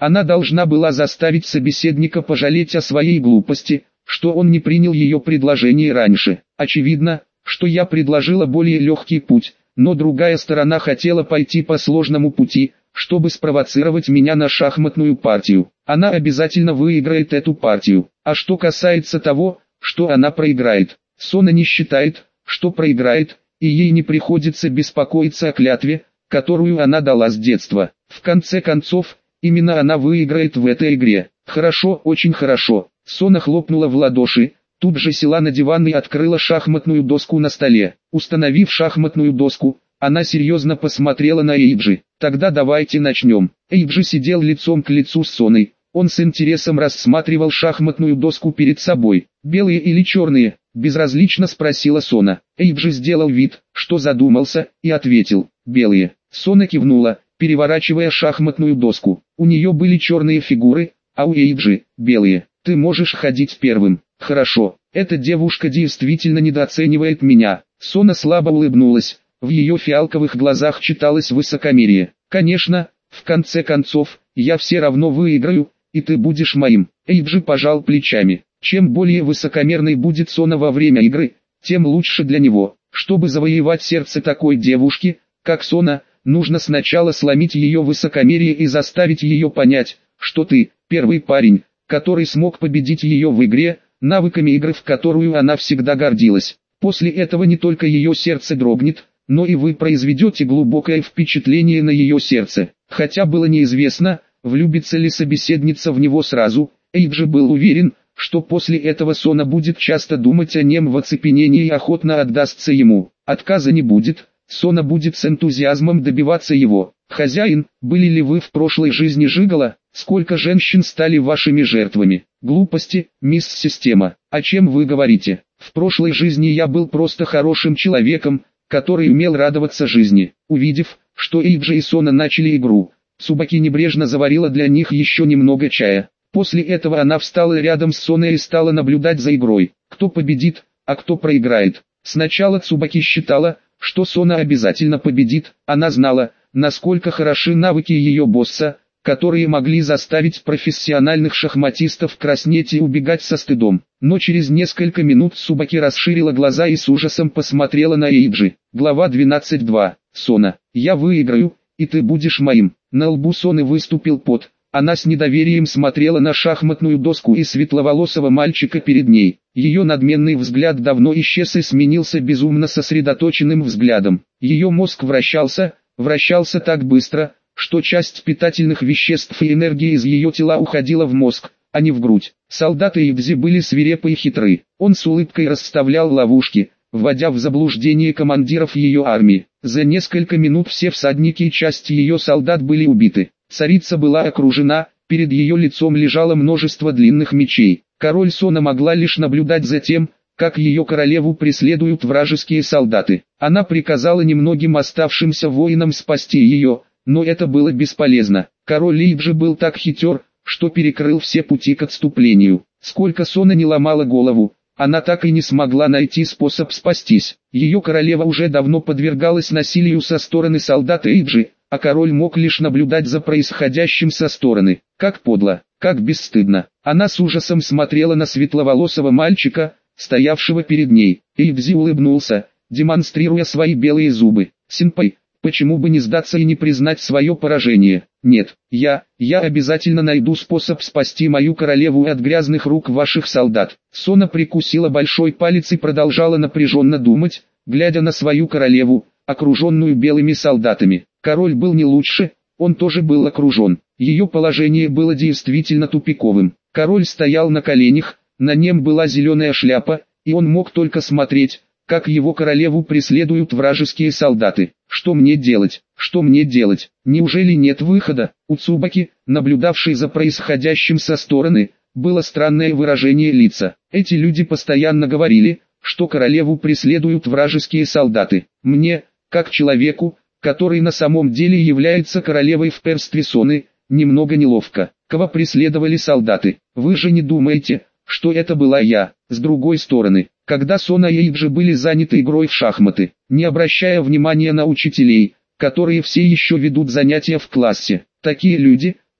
Она должна была заставить собеседника пожалеть о своей глупости, что он не принял ее предложение раньше. Очевидно, что я предложила более легкий путь, но другая сторона хотела пойти по сложному пути, чтобы спровоцировать меня на шахматную партию. Она обязательно выиграет эту партию. А что касается того, что она проиграет, Сона не считает, что проиграет, и ей не приходится беспокоиться о клятве, которую она дала с детства. В конце концов, именно она выиграет в этой игре. Хорошо, очень хорошо. Сона хлопнула в ладоши, тут же села на диван и открыла шахматную доску на столе. Установив шахматную доску, она серьезно посмотрела на Эйджи. Тогда давайте начнем. Эйджи сидел лицом к лицу с Соной. Он с интересом рассматривал шахматную доску перед собой. «Белые или черные?» – безразлично спросила Сона. Эйджи сделал вид, что задумался, и ответил: «Белые». Сона кивнула, переворачивая шахматную доску. У нее были черные фигуры, а у Эйджи – белые. «Ты можешь ходить первым». «Хорошо, эта девушка действительно недооценивает меня». Сона слабо улыбнулась, в ее фиалковых глазах читалось высокомерие. «Конечно, в конце концов, я все равно выиграю, и ты будешь моим». Эйджи пожал плечами. Чем более высокомерной будет Сона во время игры, тем лучше для него. Чтобы завоевать сердце такой девушки, как Сона, нужно сначала сломить ее высокомерие и заставить ее понять, что ты – первый парень, который смог победить ее в игре, навыками игры, в которую она всегда гордилась. После этого не только ее сердце дрогнет, но и вы произведете глубокое впечатление на ее сердце. Хотя было неизвестно, влюбится ли собеседница в него сразу, Эйджи был уверен, что после этого Сона будет часто думать о нем в оцепенении и охотно отдастся ему. Отказа не будет, Сона будет с энтузиазмом добиваться его. «Хозяин, были ли вы в прошлой жизни жиголо? Сколько женщин стали вашими жертвами?» «Глупости, мисс Система. О чем вы говорите? В прошлой жизни я был просто хорошим человеком, который умел радоваться жизни». Увидев, что Эйджи и Сона начали игру, Цубаки небрежно заварила для них еще немного чая. После этого она встала рядом с Соной и стала наблюдать за игрой. Кто победит, а кто проиграет. Сначала Цубаки считала, что Сона обязательно победит. Она знала, насколько хороши навыки ее босса, которые могли заставить профессиональных шахматистов краснеть и убегать со стыдом. Но через несколько минут Цубаки расширила глаза и с ужасом посмотрела на Эйджи. Глава 12.2. Сона, я выиграю, и ты будешь моим. На лбу Соны выступил пот. Она с недоверием смотрела на шахматную доску и светловолосого мальчика перед ней. Ее надменный взгляд давно исчез и сменился безумно сосредоточенным взглядом. Ее мозг вращался так быстро, что часть питательных веществ и энергии из ее тела уходила в мозг, а не в грудь. Солдаты Игдзи были свирепы и хитры. Он с улыбкой расставлял ловушки, вводя в заблуждение командиров ее армии. За несколько минут все всадники и часть ее солдат были убиты. Царица была окружена, перед ее лицом лежало множество длинных мечей. Король Сона могла лишь наблюдать за тем, как ее королеву преследуют вражеские солдаты. Она приказала немногим оставшимся воинам спасти ее, но это было бесполезно. Король Эйджи был так хитер, что перекрыл все пути к отступлению. Сколько Сона не ломала голову, она так и не смогла найти способ спастись. Ее королева уже давно подвергалась насилию со стороны солдат Эйджи, а король мог лишь наблюдать за происходящим со стороны. Как подло, как бесстыдно. Она с ужасом смотрела на светловолосого мальчика, стоявшего перед ней. Эйджи улыбнулся, демонстрируя свои белые зубы. «Синпай, почему бы не сдаться и не признать свое поражение? Нет, я обязательно найду способ спасти мою королеву от грязных рук ваших солдат». Сона прикусила большой палец и продолжала напряженно думать, глядя на свою королеву, окруженную белыми солдатами. Король был не лучше, он тоже был окружен. Ее положение было действительно тупиковым. Король стоял на коленях, на нем была зеленая шляпа, и он мог только смотреть, как его королеву преследуют вражеские солдаты. Что мне делать? Что мне делать? Неужели нет выхода? У Цубаки, наблюдавшей за происходящим со стороны, было странное выражение лица. Эти люди постоянно говорили, что королеву преследуют вражеские солдаты. Мне, как человеку, который на самом деле является королевой в перстве Соны, немного неловко. Кого преследовали солдаты? Вы же не думаете, что это была я? С другой стороны, когда Сона и Эйджи были заняты игрой в шахматы, не обращая внимания на учителей, которые все еще ведут занятия в классе, такие люди,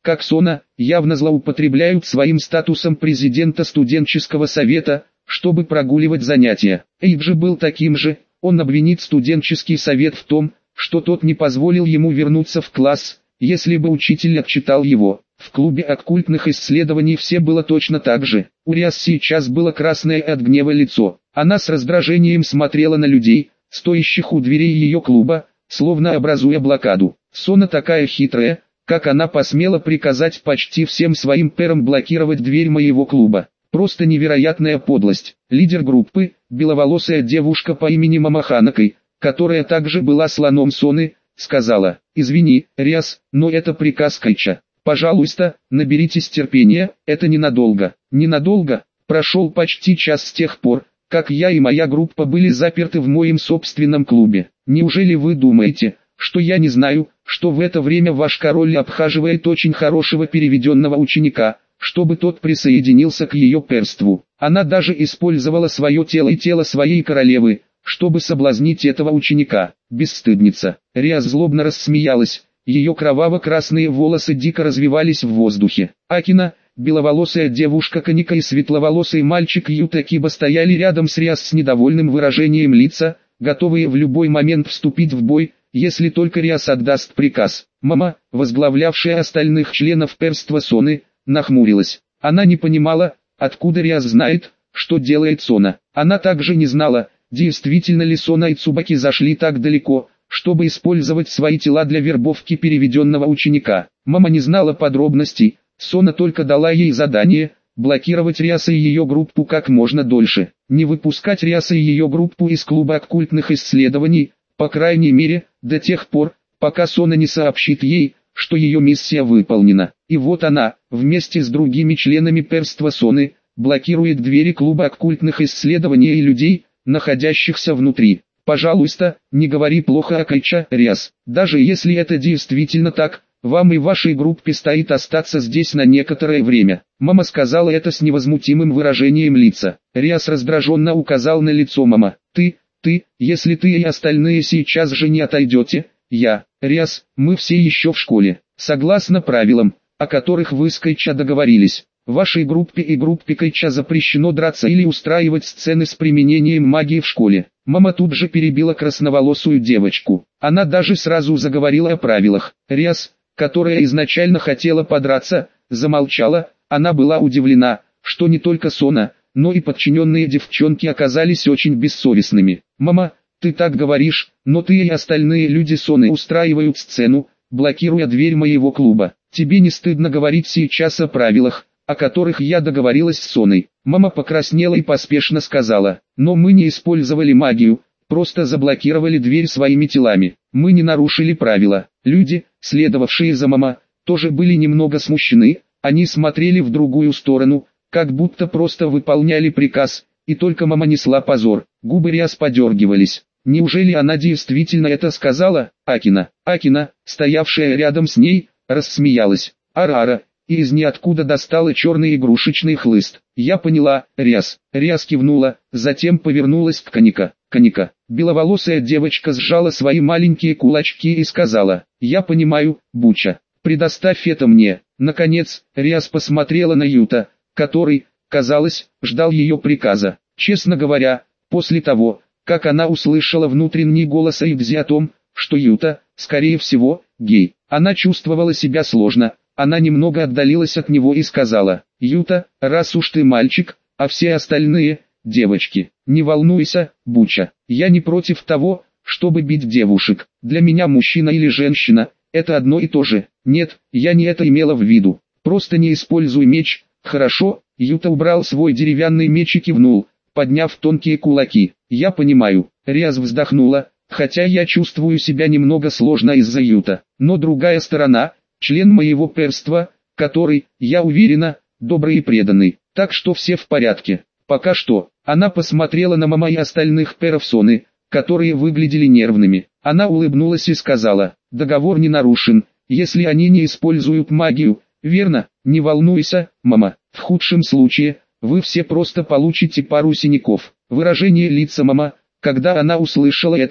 как Сона, явно злоупотребляют своим статусом президента студенческого совета, чтобы прогуливать занятия. Эйджи был таким же, он обвинит студенческий совет в том, что тот не позволил ему вернуться в класс, если бы учитель отчитал его. В клубе оккультных исследований все было точно так же. У Риас сейчас было красное от гнева лицо. Она с раздражением смотрела на людей, стоящих у дверей ее клуба, словно образуя блокаду. Сона такая хитрая, как она посмела приказать почти всем своим перам блокировать дверь моего клуба. Просто невероятная подлость. Лидер группы, беловолосая девушка по имени Мама Ханакой, которая также была слоном Соны, сказала: «Извини, Риас, но это приказ Кайча. Пожалуйста, наберитесь терпения, это ненадолго». Ненадолго? Прошел почти час с тех пор, как я и моя группа были заперты в моем собственном клубе. Неужели вы думаете, что я не знаю, что в это время ваш король обхаживает очень хорошего переведенного ученика, чтобы тот присоединился к ее перству? Она даже использовала свое тело и тело своей королевы, чтобы соблазнить этого ученика. Бесстыдница. Риас злобно рассмеялась, ее кроваво-красные волосы дико развивались в воздухе. Акина, беловолосая девушка Каника и светловолосый мальчик Юта Киба стояли рядом с Риас с недовольным выражением лица, готовые в любой момент вступить в бой, если только Риас отдаст приказ. Мама, возглавлявшая остальных членов перства Соны, нахмурилась. Она не понимала, откуда Риас знает, что делает Сона. Она также не знала, действительно ли Сона и Цубаки зашли так далеко, чтобы использовать свои тела для вербовки переведенного ученика. Мама не знала подробностей, Сона только дала ей задание – блокировать Риаса и ее группу как можно дольше, не выпускать Риаса и ее группу из клуба оккультных исследований, по крайней мере, до тех пор, пока Сона не сообщит ей, что ее миссия выполнена. И вот она, вместе с другими членами перства Соны, блокирует двери клуба оккультных исследований и людей, находящихся внутри. Пожалуйста, не говори плохо о Кайча, Риас. Даже если это действительно так, вам и вашей группе стоит остаться здесь на некоторое время. Мама сказала это с невозмутимым выражением лица. Риас раздраженно указал на лицо Мама. Ты, если ты и остальные сейчас же не отойдете, Риас, мы все еще в школе. Согласно правилам, о которых вы с Кайча договорились, вашей группе и группе Кайча запрещено драться или устраивать сцены с применением магии в школе. Мама тут же перебила красноволосую девочку. Она даже сразу заговорила о правилах. Риас, которая изначально хотела подраться, замолчала. Она была удивлена, что не только Сона, но и подчиненные девчонки оказались очень бессовестными. «Мама, ты так говоришь, но ты и остальные люди Соны устраивают сцену, блокируя дверь моего клуба. Тебе не стыдно говорить сейчас о правилах, о которых я договорилась с Соной?» Мама покраснела и поспешно сказала: «Но мы не использовали магию, просто заблокировали дверь своими телами. Мы не нарушили правила». Люди, следовавшие за Мама, тоже были немного смущены, они смотрели в другую сторону, как будто просто выполняли приказ, и только Мама несла позор. Губы Риас подергивались. Неужели она действительно это сказала? Акина, стоявшая рядом с ней, рассмеялась. Арара, и из ниоткуда достала черный игрушечный хлыст. «Я поняла, Риас». Риас кивнула, затем повернулась к Каника. Беловолосая девочка сжала свои маленькие кулачки и сказала: «Я понимаю, Буча. Предоставь это мне». Наконец, Риас посмотрела на Юта, который, казалось, ждал ее приказа. Честно говоря, после того, как она услышала внутренний голос Эйдзи о том, что Юта, скорее всего, гей, она чувствовала себя сложно. Она немного отдалилась от него и сказала: «Юта, раз уж ты мальчик, а все остальные – девочки, не волнуйся, Буча, я не против того, чтобы бить девушек. Для меня мужчина или женщина – это одно и то же. Нет, я не это имела в виду. Просто не используй меч, хорошо?» Юта убрал свой деревянный меч и кивнул, подняв тонкие кулаки. «Я понимаю». Риас вздохнула, хотя я чувствую себя немного сложно из-за Юта. Но другая сторона – член моего перства, который, я уверена, добрый и преданный, так что все в порядке. Пока что. Она посмотрела на Мама и остальных перов Соны, которые выглядели нервными. Она улыбнулась и сказала: «Договор не нарушен, если они не используют магию, верно? Не волнуйся, Мама, в худшем случае, вы все просто получите пару синяков». Выражение лица Мама, когда она услышала это,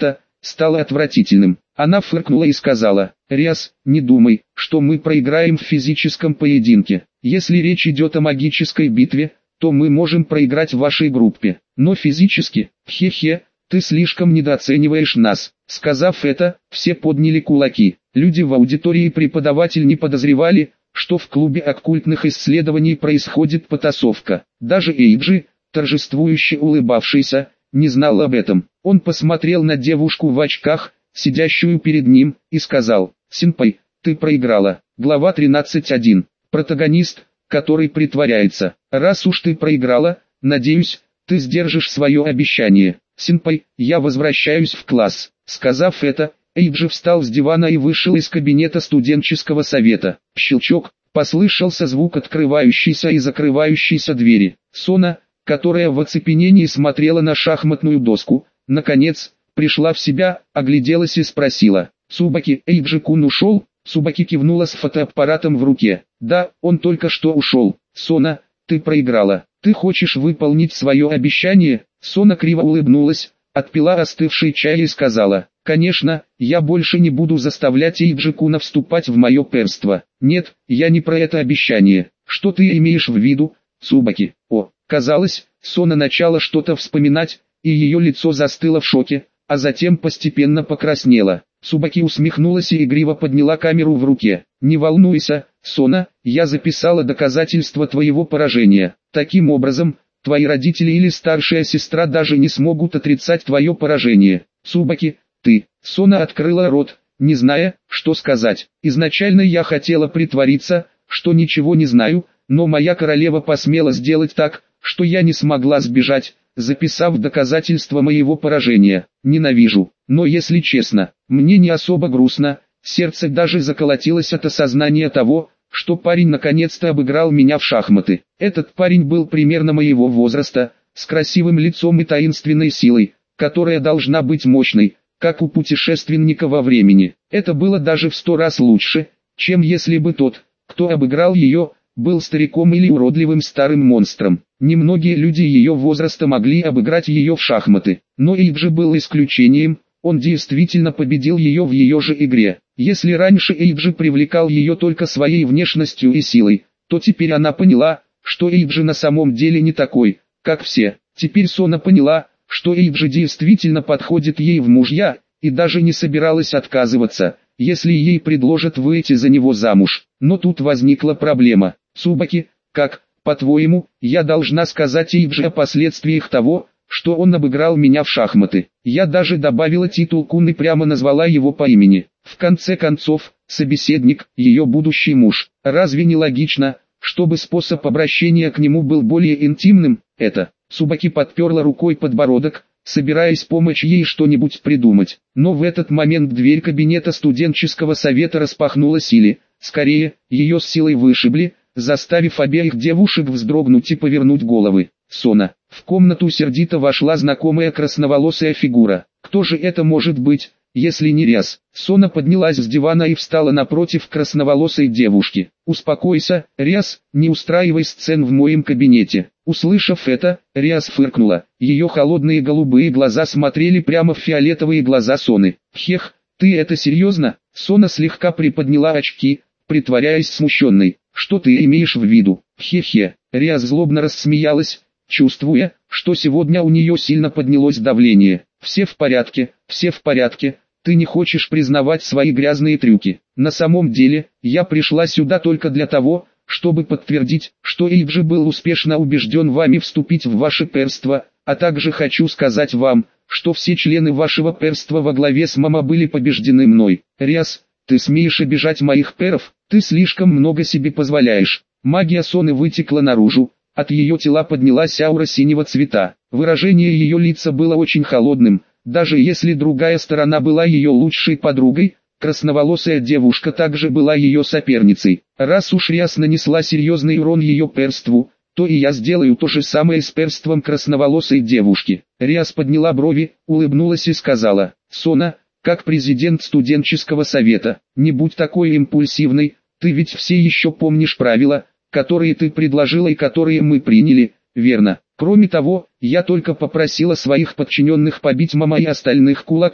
стало отвратительным. Она фыркнула и сказала: «Риас, не думай, что мы проиграем в физическом поединке. Если речь идет о магической битве, то мы можем проиграть в вашей группе. Но физически, хе-хе, ты слишком недооцениваешь нас». Сказав это, все подняли кулаки. Люди в аудитории и преподаватель не подозревали, что в клубе оккультных исследований происходит потасовка. Даже Эйджи, торжествующе улыбавшийся, не знал об этом. Он посмотрел на девушку в очках, сидящую перед ним, и сказал: «Синпай, ты проиграла». Глава 13.1. Протагонист, который притворяется. «Раз уж ты проиграла, надеюсь, ты сдержишь свое обещание. Синпай, я возвращаюсь в класс». Сказав это, Эйджи встал с дивана и вышел из кабинета студенческого совета. Щелчок, послышался звук открывающейся и закрывающейся двери. Сона, которая в оцепенении смотрела на шахматную доску, наконец, пришла в себя, огляделась и спросила: «Цубаки, Эйджи-кун ушел?» Цубаки кивнула с фотоаппаратом в руке. «Да, он только что ушел». «Сона, ты проиграла. Ты хочешь выполнить свое обещание?» Сона криво улыбнулась, отпила остывший чай и сказала: «Конечно, я больше не буду заставлять Эйджи-куна вступать в мое перство». «Нет, я не про это обещание. Что ты имеешь в виду, Цубаки?» «О». Казалось, Сона начала что-то вспоминать, и ее лицо застыло в шоке, а затем постепенно покраснело. Цубаки усмехнулась и игриво подняла камеру в руке. «Не волнуйся, Сона, я записала доказательства твоего поражения. Таким образом, твои родители или старшая сестра даже не смогут отрицать твое поражение. Цубаки, ты». Сона открыла рот, не зная, что сказать. «Изначально я хотела притвориться, что ничего не знаю, но моя королева посмела сделать так, что я не смогла сбежать, записав доказательства моего поражения. Ненавижу. Но если честно, мне не особо грустно, сердце даже заколотилось от осознания того, что парень наконец-то обыграл меня в шахматы. Этот парень был примерно моего возраста, с красивым лицом и таинственной силой, которая должна быть мощной, как у путешественника во времени. Это было даже в 100 раз лучше, чем если бы тот, кто обыграл ее, был стариком или уродливым старым монстром. Немногие люди ее возраста могли обыграть ее в шахматы, но Эйджи был исключением, он действительно победил ее в ее же игре. Если раньше Эйджи привлекал ее только своей внешностью и силой, то теперь она поняла, что Эйджи на самом деле не такой, как все. Теперь Сона поняла, что Эйджи действительно подходит ей в мужья, и даже не собиралась отказываться, если ей предложат выйти за него замуж. Но тут возникла проблема. «Цубаки, как, по-твоему, я должна сказать Эйджи о последствиях того, что он обыграл меня в шахматы?» Я даже добавила титул Кун и прямо назвала его по имени. В конце концов, собеседник, ее будущий муж. Разве не логично, чтобы способ обращения к нему был более интимным? Это. Цубаки подперла рукой подбородок, собираясь помочь ей что-нибудь придумать. Но в этот момент дверь кабинета студенческого совета распахнулась или, скорее, ее с силой вышибли, заставив обеих девушек вздрогнуть и повернуть головы. Сона. В комнату сердито вошла знакомая красноволосая фигура. Кто же это может быть, если не Риас? Сона поднялась с дивана и встала напротив красноволосой девушки. «Успокойся, Риас, не устраивай сцен в моем кабинете». Услышав это, Риас фыркнула. Ее холодные голубые глаза смотрели прямо в фиолетовые глаза Соны. «Хех, ты это серьезно?» Сона слегка приподняла очки, притворяясь смущенной. «Что ты имеешь в виду?» «Хе-хе». Риас злобно рассмеялась, чувствуя, что сегодня у нее сильно поднялось давление. «Все в порядке, все в порядке, ты не хочешь признавать свои грязные трюки. На самом деле, я пришла сюда только для того, чтобы подтвердить, что Эйджи был успешно убежден вами вступить в ваше перство, а также хочу сказать вам, что все члены вашего перства во главе с Мама были побеждены мной. Риас, ты смеешь обижать моих перов? Ты слишком много себе позволяешь». Магия Соны вытекла наружу, от ее тела поднялась аура синего цвета. Выражение ее лица было очень холодным, даже если другая сторона была ее лучшей подругой, красноволосая девушка также была ее соперницей. Раз уж Риас нанесла серьезный урон ее перству, то и я сделаю то же самое с перством красноволосой девушки. Риас подняла брови, улыбнулась и сказала: «Сона, как президент студенческого совета, не будь такой импульсивной, ты ведь все еще помнишь правила, которые ты предложила и которые мы приняли, верно? Кроме того, я только попросила своих подчиненных побить Мама и остальных кулаками.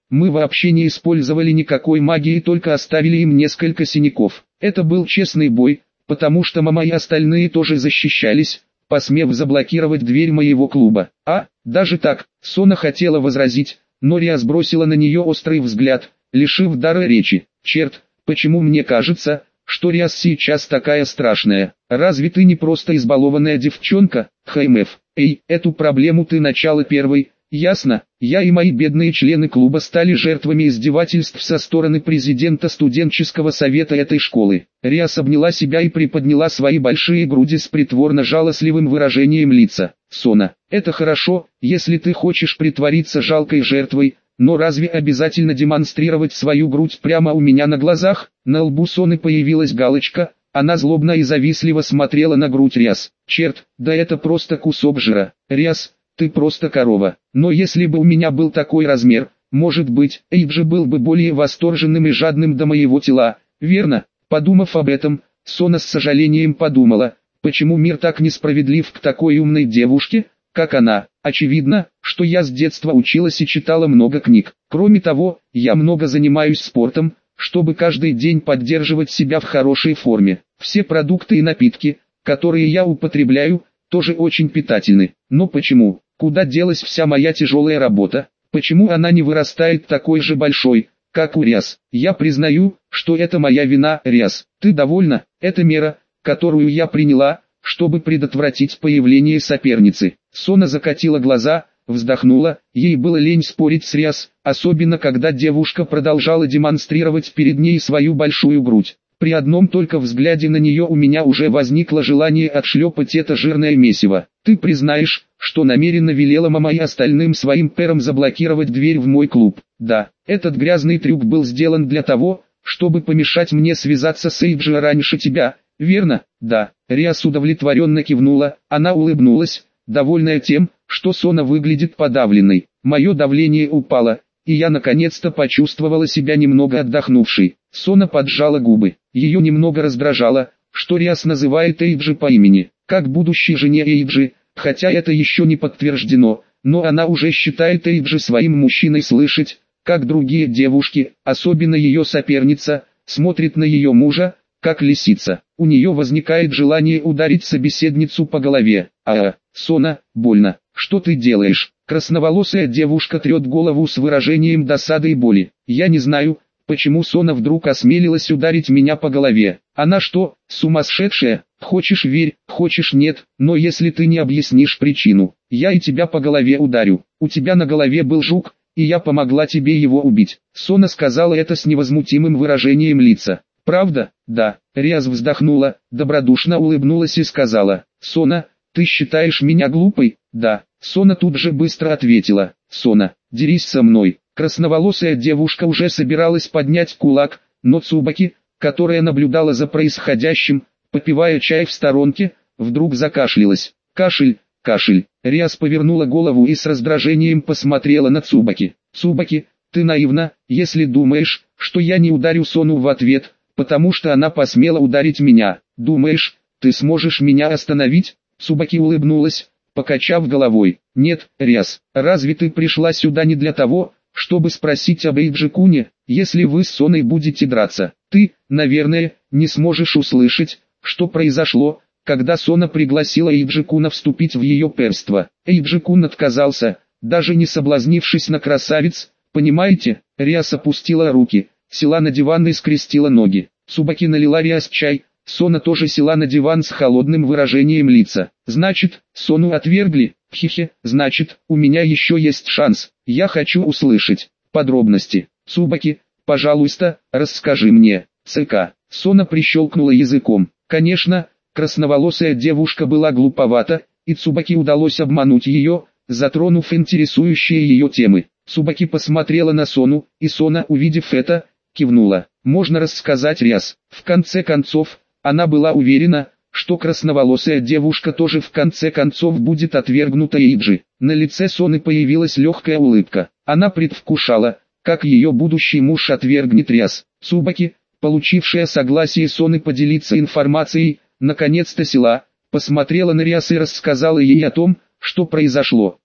Мы вообще не использовали никакой магии, только оставили им несколько синяков. Это был честный бой, потому что мама и остальные тоже защищались, посмев заблокировать дверь моего клуба. Даже так, Сона хотела возразить, но Риас бросила на нее острый взгляд, лишив дара речи. Черт, почему мне кажется, что Риас сейчас такая страшная? Разве ты не просто избалованная девчонка, ХМФ? Эй, эту проблему ты начала первой. Ясно, я и мои бедные члены клуба стали жертвами издевательств со стороны президента студенческого совета этой школы. Риас обняла себя и приподняла свои большие груди с притворно-жалостливым выражением лица. Сона, это хорошо, если ты хочешь притвориться жалкой жертвой, но разве обязательно демонстрировать свою грудь прямо у меня на глазах? На лбу Соны появилась галочка, она злобно и завистливо смотрела на грудь Риас. Черт, да это просто кусок жира. Риас, ты просто корова. Но если бы у меня был такой размер, может быть, Эйджи был бы более восторженным и жадным до моего тела, верно? Подумав об этом, Сона с сожалением подумала, почему мир так несправедлив к такой умной девушке, как она. Очевидно, что я с детства училась и читала много книг. Кроме того, я много занимаюсь спортом, чтобы каждый день поддерживать себя в хорошей форме. Все продукты и напитки, которые я употребляю, тоже очень питательны. Но почему? Куда делась вся моя тяжелая работа? Почему она не вырастает такой же большой, как у Риас? Я признаю, что это моя вина, Риас. Ты довольна? Это мера, которую я приняла, чтобы предотвратить появление соперницы. Сона закатила глаза, вздохнула, ей было лень спорить с Риас, особенно когда девушка продолжала демонстрировать перед ней свою большую грудь. При одном только взгляде на нее у меня уже возникло желание отшлепать это жирное месиво. Ты признаешь, что намеренно велела мама и остальным своим перам заблокировать дверь в мой клуб? Да, этот грязный трюк был сделан для того, чтобы помешать мне связаться с Эйджи раньше тебя, верно? Да. Риас удовлетворенно кивнула, она улыбнулась, довольная тем, что Сона выглядит подавленной. Мое давление упало, и я наконец-то почувствовала себя немного отдохнувшей. Сона поджала губы. Ее немного раздражало, что Риас называет Эйджи по имени, как будущей жене Эйджи, хотя это еще не подтверждено, но она уже считает Эйджи своим мужчиной. Слышать, как другие девушки, особенно ее соперница, смотрит на ее мужа, как лисица. У нее возникает желание ударить собеседницу по голове. Сона, больно. Что ты делаешь? Красноволосая девушка трет голову с выражением досады и боли. Я не знаю, почему Сона вдруг осмелилась ударить меня по голове. Она что, сумасшедшая? Хочешь верь, хочешь нет, но если ты не объяснишь причину, я и тебя по голове ударю. У тебя на голове был жук, и я помогла тебе его убить. Сона сказала это с невозмутимым выражением лица. Правда? Да. Риас вздохнула, добродушно улыбнулась и сказала: Сона, ты считаешь меня глупой? Да. Сона тут же быстро ответила: Сона, дерись со мной. Красноволосая девушка уже собиралась поднять кулак, но Цубаки, которая наблюдала за происходящим, попивая чай в сторонке, вдруг закашлялась. Кашель, кашель. Риас повернула голову и с раздражением посмотрела на Цубаки. Цубаки, ты наивна, если думаешь, что я не ударю Сону в ответ, потому что она посмела ударить меня. Думаешь, ты сможешь меня остановить? Цубаки улыбнулась, покачав головой. Нет, Риас, разве ты пришла сюда не для того, чтобы спросить об Эйджи-куне? Если вы с Соной будете драться, ты, наверное, не сможешь услышать, что произошло, когда Сона пригласила Эйджи-куна вступить в ее перство. Эйджи-кун отказался, даже не соблазнившись на красавиц, понимаете? Риас опустила руки, села на диван и скрестила ноги. Цубаки налила Риас чай, Сона тоже села на диван с холодным выражением лица. Значит, Сону отвергли? Хихе, значит, у меня еще есть шанс. Я хочу услышать подробности. Цубаки, пожалуйста, расскажи мне. ЦК. Сона прищелкнула языком. Конечно, красноволосая девушка была глуповата, и Цубаки удалось обмануть ее, затронув интересующие ее темы. Цубаки посмотрела на Сону, и Сона, увидев это, кивнула. Можно рассказать Риас. В конце концов, она была уверена, что красноволосая девушка тоже в конце концов будет отвергнута Эйджи. На лице Соны появилась легкая улыбка. Она предвкушала, как ее будущий муж отвергнет Риас. Цубаки, получившая согласие Соны поделиться информацией, наконец-то села, посмотрела на Риас и рассказала ей о том, что произошло.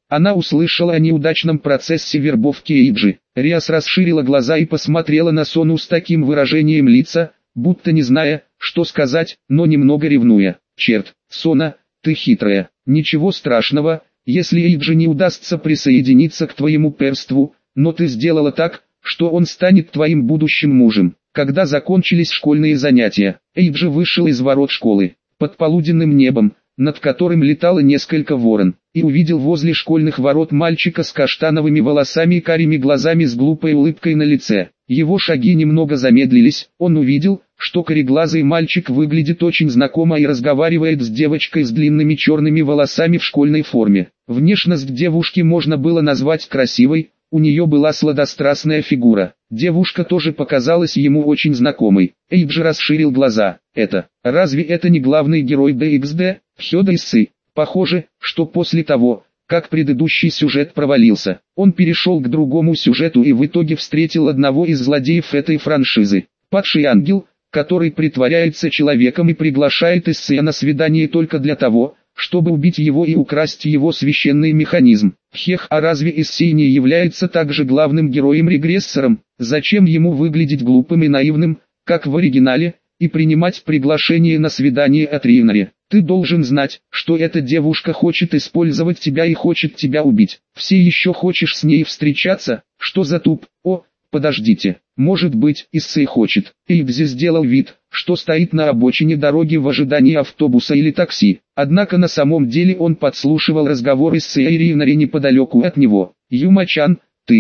Она услышала о неудачном процессе вербовки Эйджи. Риас расширила глаза и посмотрела на Сону с таким выражением лица, будто не зная, что сказать, но немного ревнуя. «Черт, Сона, ты хитрая. Ничего страшного, если Эйджи не удастся присоединиться к твоему перству, но ты сделала так, что он станет твоим будущим мужем». Когда закончились школьные занятия, Эйджи вышел из ворот школы, под полуденным небом, над которым летало несколько ворон, и увидел возле школьных ворот мальчика с каштановыми волосами и карими глазами с глупой улыбкой на лице. Его шаги немного замедлились, он увидел, что кореглазый мальчик выглядит очень знакомо и разговаривает с девочкой с длинными черными волосами в школьной форме. Внешность девушки можно было назвать красивой, у нее была сладострастная фигура. Девушка тоже показалась ему очень знакомой. Эйджи расширил глаза. Разве это не главный герой DXD, Хёда Иссы? Похоже, что после того, как предыдущий сюжет провалился, он перешел к другому сюжету и в итоге встретил одного из злодеев этой франшизы. Падший ангел, который притворяется человеком и приглашает Иссы на свидание только для того, чтобы убить его и украсть его священный механизм. А разве Исси не является также главным героем-регрессором? Зачем ему выглядеть глупым и наивным, как в оригинале, и принимать приглашение на свидание от Рейвнари? Ты должен знать, что эта девушка хочет использовать тебя и хочет тебя убить. Все еще хочешь с ней встречаться? Что за туп? Подождите, может быть, Исси хочет. Эйджи сделал вид, что стоит на обочине дороги в ожидании автобуса или такси. Однако на самом деле он подслушивал разговор Исси и Рейвнари неподалеку от него. «Юма-чан,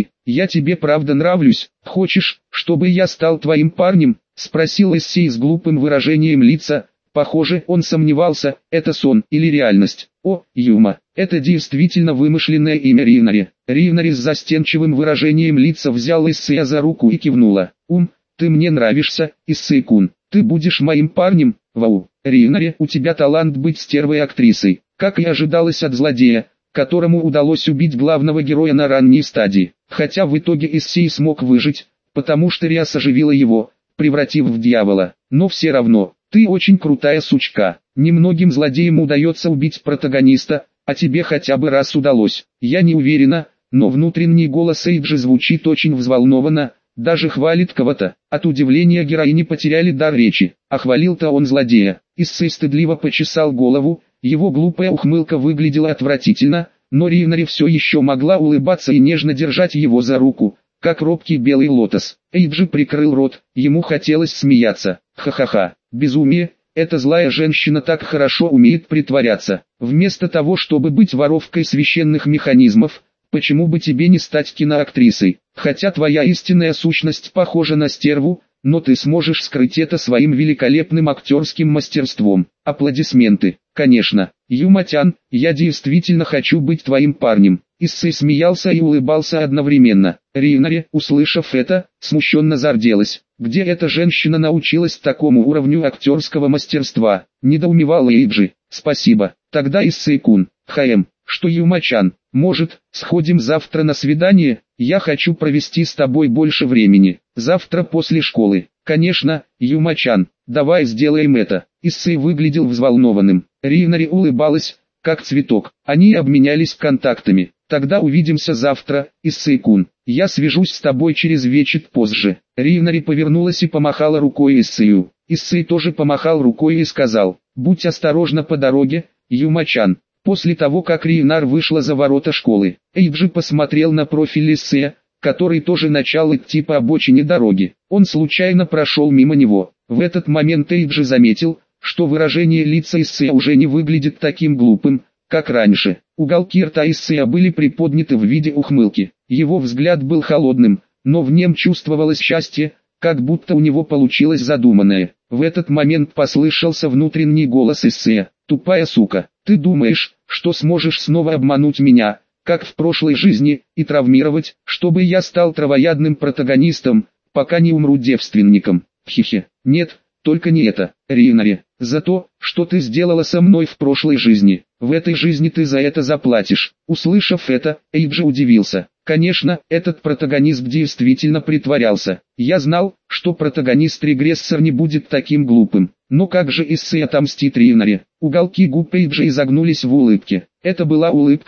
я тебе правда нравлюсь? Хочешь, чтобы я стал твоим парнем?» — спросил Исси с глупым выражением лица. Похоже, он сомневался, это сон или реальность. Юма, это действительно вымышленное имя Рейвнари. Рейвнари с застенчивым выражением лица взял Исси за руку и кивнула. Ты мне нравишься, Исси-кун. Ты будешь моим парнем? Вау. Рейвнари, у тебя талант быть стервой актрисой. Как и ожидалось от злодея, которому удалось убить главного героя на ранней стадии. Хотя в итоге Исси смог выжить, потому что Риас оживила его, превратив в дьявола. Но все равно, ты очень крутая сучка. Немногим злодеям удается убить протагониста, а тебе хотя бы раз удалось. Я не уверена, но внутренний голос Эйджи звучит очень взволнованно, даже хвалит кого-то. От удивления героини потеряли дар речи, а хвалил-то он злодея. Исси стыдливо почесал голову, его глупая ухмылка выглядела отвратительно, но Рейвнари все еще могла улыбаться и нежно держать его за руку, как робкий белый лотос. Эйджи прикрыл рот, ему хотелось смеяться. Ха-ха-ха, безумие, эта злая женщина так хорошо умеет притворяться. Вместо того, чтобы быть воровкой священных механизмов, почему бы тебе не стать киноактрисой? Хотя твоя истинная сущность похожа на стерву, но ты сможешь скрыть это своим великолепным актерским мастерством. Аплодисменты. Конечно, Юма-тян, я действительно хочу быть твоим парнем. Исси смеялся и улыбался одновременно. Рейвнари, услышав это, смущенно зарделась. Где эта женщина научилась такому уровню актерского мастерства? Недоумевал Эйджи. Спасибо. Тогда Исси-кун. Что Юма-чан, может, сходим завтра на свидание? Я хочу провести с тобой больше времени. Завтра после школы. Конечно, Юма-чан, давай сделаем это. Исси выглядел взволнованным. Рейвнари улыбалась, как цветок. Они обменялись контактами. Тогда увидимся завтра, Исси-кун. Я свяжусь с тобой через вечер позже. Рейвнари повернулась и помахала рукой Иссию. Исси тоже помахал рукой и сказал: будь осторожна по дороге, Юма-чан. После того, как Рейвнар вышла за ворота школы, Эйджи посмотрел на профиль Иссия, который тоже начал идти по обочине дороги. Он случайно прошел мимо него. В этот момент Эйджи заметил, что выражение лица Иссия уже не выглядит таким глупым, как раньше. Уголки рта Иссия были приподняты в виде ухмылки. Его взгляд был холодным, но в нем чувствовалось счастье, как будто у него получилось задуманное. В этот момент послышался внутренний голос Иссия: «Тупая сука, ты думаешь, что сможешь снова обмануть меня, как в прошлой жизни, и травмировать, чтобы я стал травоядным протагонистом, пока не умру девственником? Хе-хе, нет, только не это, Рейвнари, за то, что ты сделала со мной в прошлой жизни. В этой жизни ты за это заплатишь». Услышав это, Эйджи удивился. Конечно, этот протагонист действительно притворялся. Я знал, что протагонист-регрессор не будет таким глупым. Но как же Исси отомстит Рейвнари? Уголки губ Эйджи изогнулись в улыбке. Это была улыбка,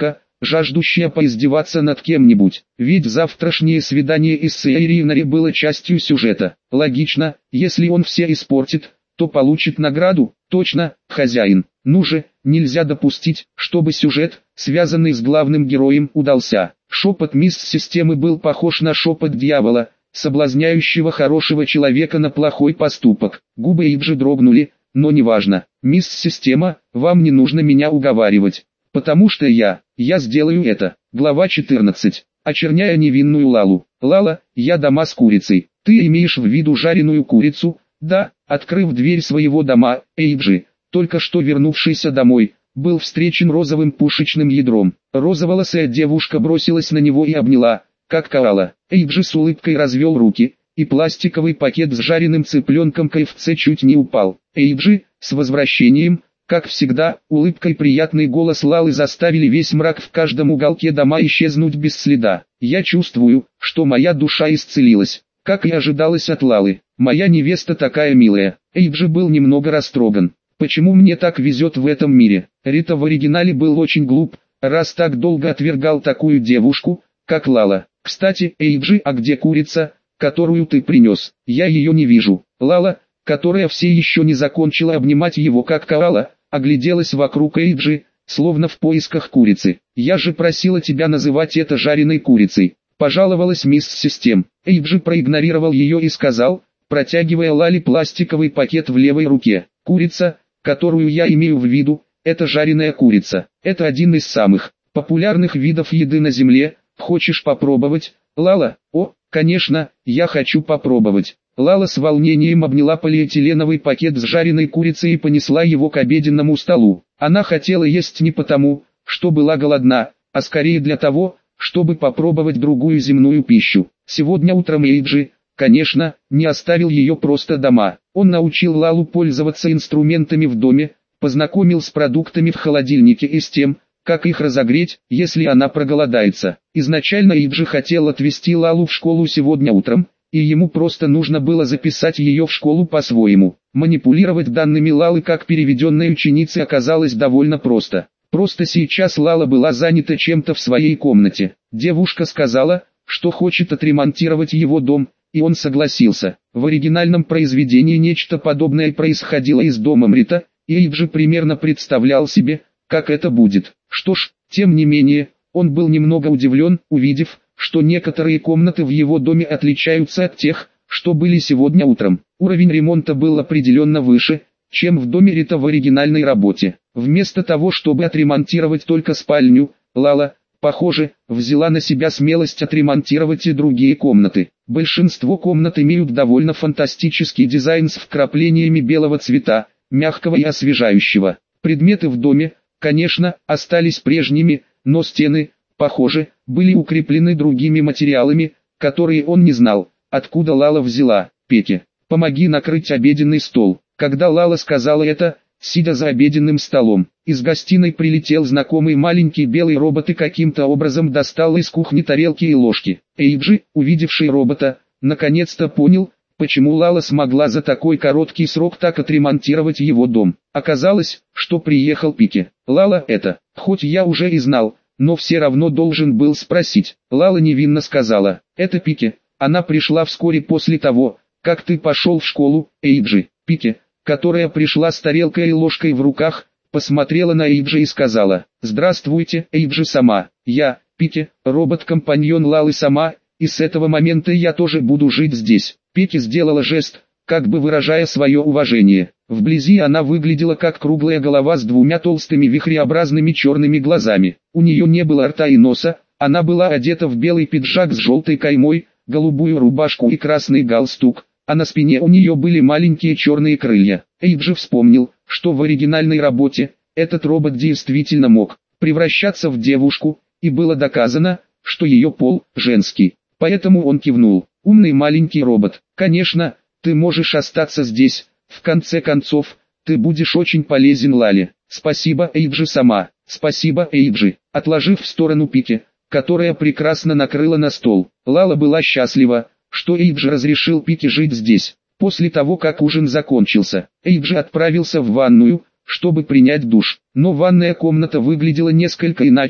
жаждущая поиздеваться над кем-нибудь. Ведь завтрашнее свидание из Сейринари было частью сюжета. Логично, если он все испортит, то получит награду. Точно, хозяин. Ну же, нельзя допустить, чтобы сюжет, связанный с главным героем, удался. Шепот мисс Системы был похож на шепот дьявола, соблазняющего хорошего человека на плохой поступок. Губы Иджи дрогнули, но неважно. Мисс Система, вам не нужно меня уговаривать. Потому что я сделаю это. Глава 14. Очерняя невинную Лалу. Лала, я дома с курицей. Ты имеешь в виду жареную курицу? Да. Открыв дверь своего дома, Эйджи, только что вернувшийся домой, был встречен розовым пушечным ядром. Розоволосая девушка бросилась на него и обняла, как коала. Эйджи с улыбкой развел руки, и пластиковый пакет с жареным цыпленком КФЦ чуть не упал. Эйджи, с возвращением! Как всегда, улыбка и приятный голос Лалы заставили весь мрак в каждом уголке дома исчезнуть без следа. Я чувствую, что моя душа исцелилась, как и ожидалось от Лалы. Моя невеста такая милая. Эйджи был немного растроган. Почему мне так везет в этом мире? Рита в оригинале был очень глуп, раз так долго отвергал такую девушку, как Лала. Кстати, Эйджи, а где курица, которую ты принес? Я ее не вижу. Лала, которая все еще не закончила обнимать его как коала, огляделась вокруг Эйджи, словно в поисках курицы. «Я же просила тебя называть это жареной курицей», — пожаловалась мисс Систем. Эйджи проигнорировал ее и сказал, протягивая Лале пластиковый пакет в левой руке: «Курица, которую я имею в виду, это жареная курица. Это один из самых популярных видов еды на земле. Хочешь попробовать, Лала?» «О, конечно, я хочу попробовать». Лала с волнением обняла полиэтиленовый пакет с жареной курицей и понесла его к обеденному столу. Она хотела есть не потому, что была голодна, а скорее для того, чтобы попробовать другую земную пищу. Сегодня утром Эйджи, конечно, не оставил ее просто дома. Он научил Лалу пользоваться инструментами в доме, познакомил с продуктами в холодильнике и с тем, как их разогреть, если она проголодается. Изначально Эйджи хотел отвезти Лалу в школу сегодня утром, и ему просто нужно было записать ее в школу по-своему. Манипулировать данными Лалы как переведенной ученицы оказалось довольно просто. Просто сейчас Лала была занята чем-то в своей комнате. Девушка сказала, что хочет отремонтировать его дом, и он согласился. В оригинальном произведении нечто подобное происходило и с домом Рита, и Эйджи примерно представлял себе, как это будет. Что ж, тем не менее, он был немного удивлен, увидев, что некоторые комнаты в его доме отличаются от тех, что были сегодня утром. Уровень ремонта был определенно выше, чем в доме Рита в оригинальной работе. Вместо того, чтобы отремонтировать только спальню, Лала, похоже, взяла на себя смелость отремонтировать и другие комнаты. Большинство комнат имеют довольно фантастический дизайн с вкраплениями белого цвета, мягкого и освежающего. Предметы в доме, конечно, остались прежними, но стены, похоже, были укреплены другими материалами, которые он не знал, откуда Лала взяла. «Пеки, помоги накрыть обеденный стол». Когда Лала сказала это, сидя за обеденным столом, из гостиной прилетел знакомый маленький белый робот и каким-то образом достал из кухни тарелки и ложки. Эйджи, увидевший робота, наконец-то понял, почему Лала смогла за такой короткий срок так отремонтировать его дом. Оказалось, что приехал Пики. Лала это, хоть я уже и знал, но все равно должен был спросить. Лала невинно сказала: «Это Пики, она пришла вскоре после того, как ты пошел в школу». Эйджи, Пики, которая пришла с тарелкой и ложкой в руках, посмотрела на Эйджи и сказала: «Здравствуйте, Эйджи сама, я, Пики, робот-компаньон Лалы сама, и с этого момента я тоже буду жить здесь». Пики сделала жест, как бы выражая свое уважение. Вблизи она выглядела как круглая голова с двумя толстыми вихреобразными черными глазами. У нее не было рта и носа, она была одета в белый пиджак с желтой каймой, голубую рубашку и красный галстук, а на спине у нее были маленькие черные крылья. Эйджи вспомнил, что в оригинальной работе этот робот действительно мог превращаться в девушку, и было доказано, что ее пол женский. Поэтому он кивнул. «Умный маленький робот, конечно, ты можешь остаться здесь, в конце концов, ты будешь очень полезен Лале». «Спасибо, Эйджи сама». «Спасибо, Эйджи». Отложив в сторону Пики, которая прекрасно накрыла на стол, Лала была счастлива, что Эйджи разрешил Пики жить здесь. После того, как ужин закончился, Эйджи отправился в ванную, чтобы принять душ. Но ванная комната выглядела несколько иначе,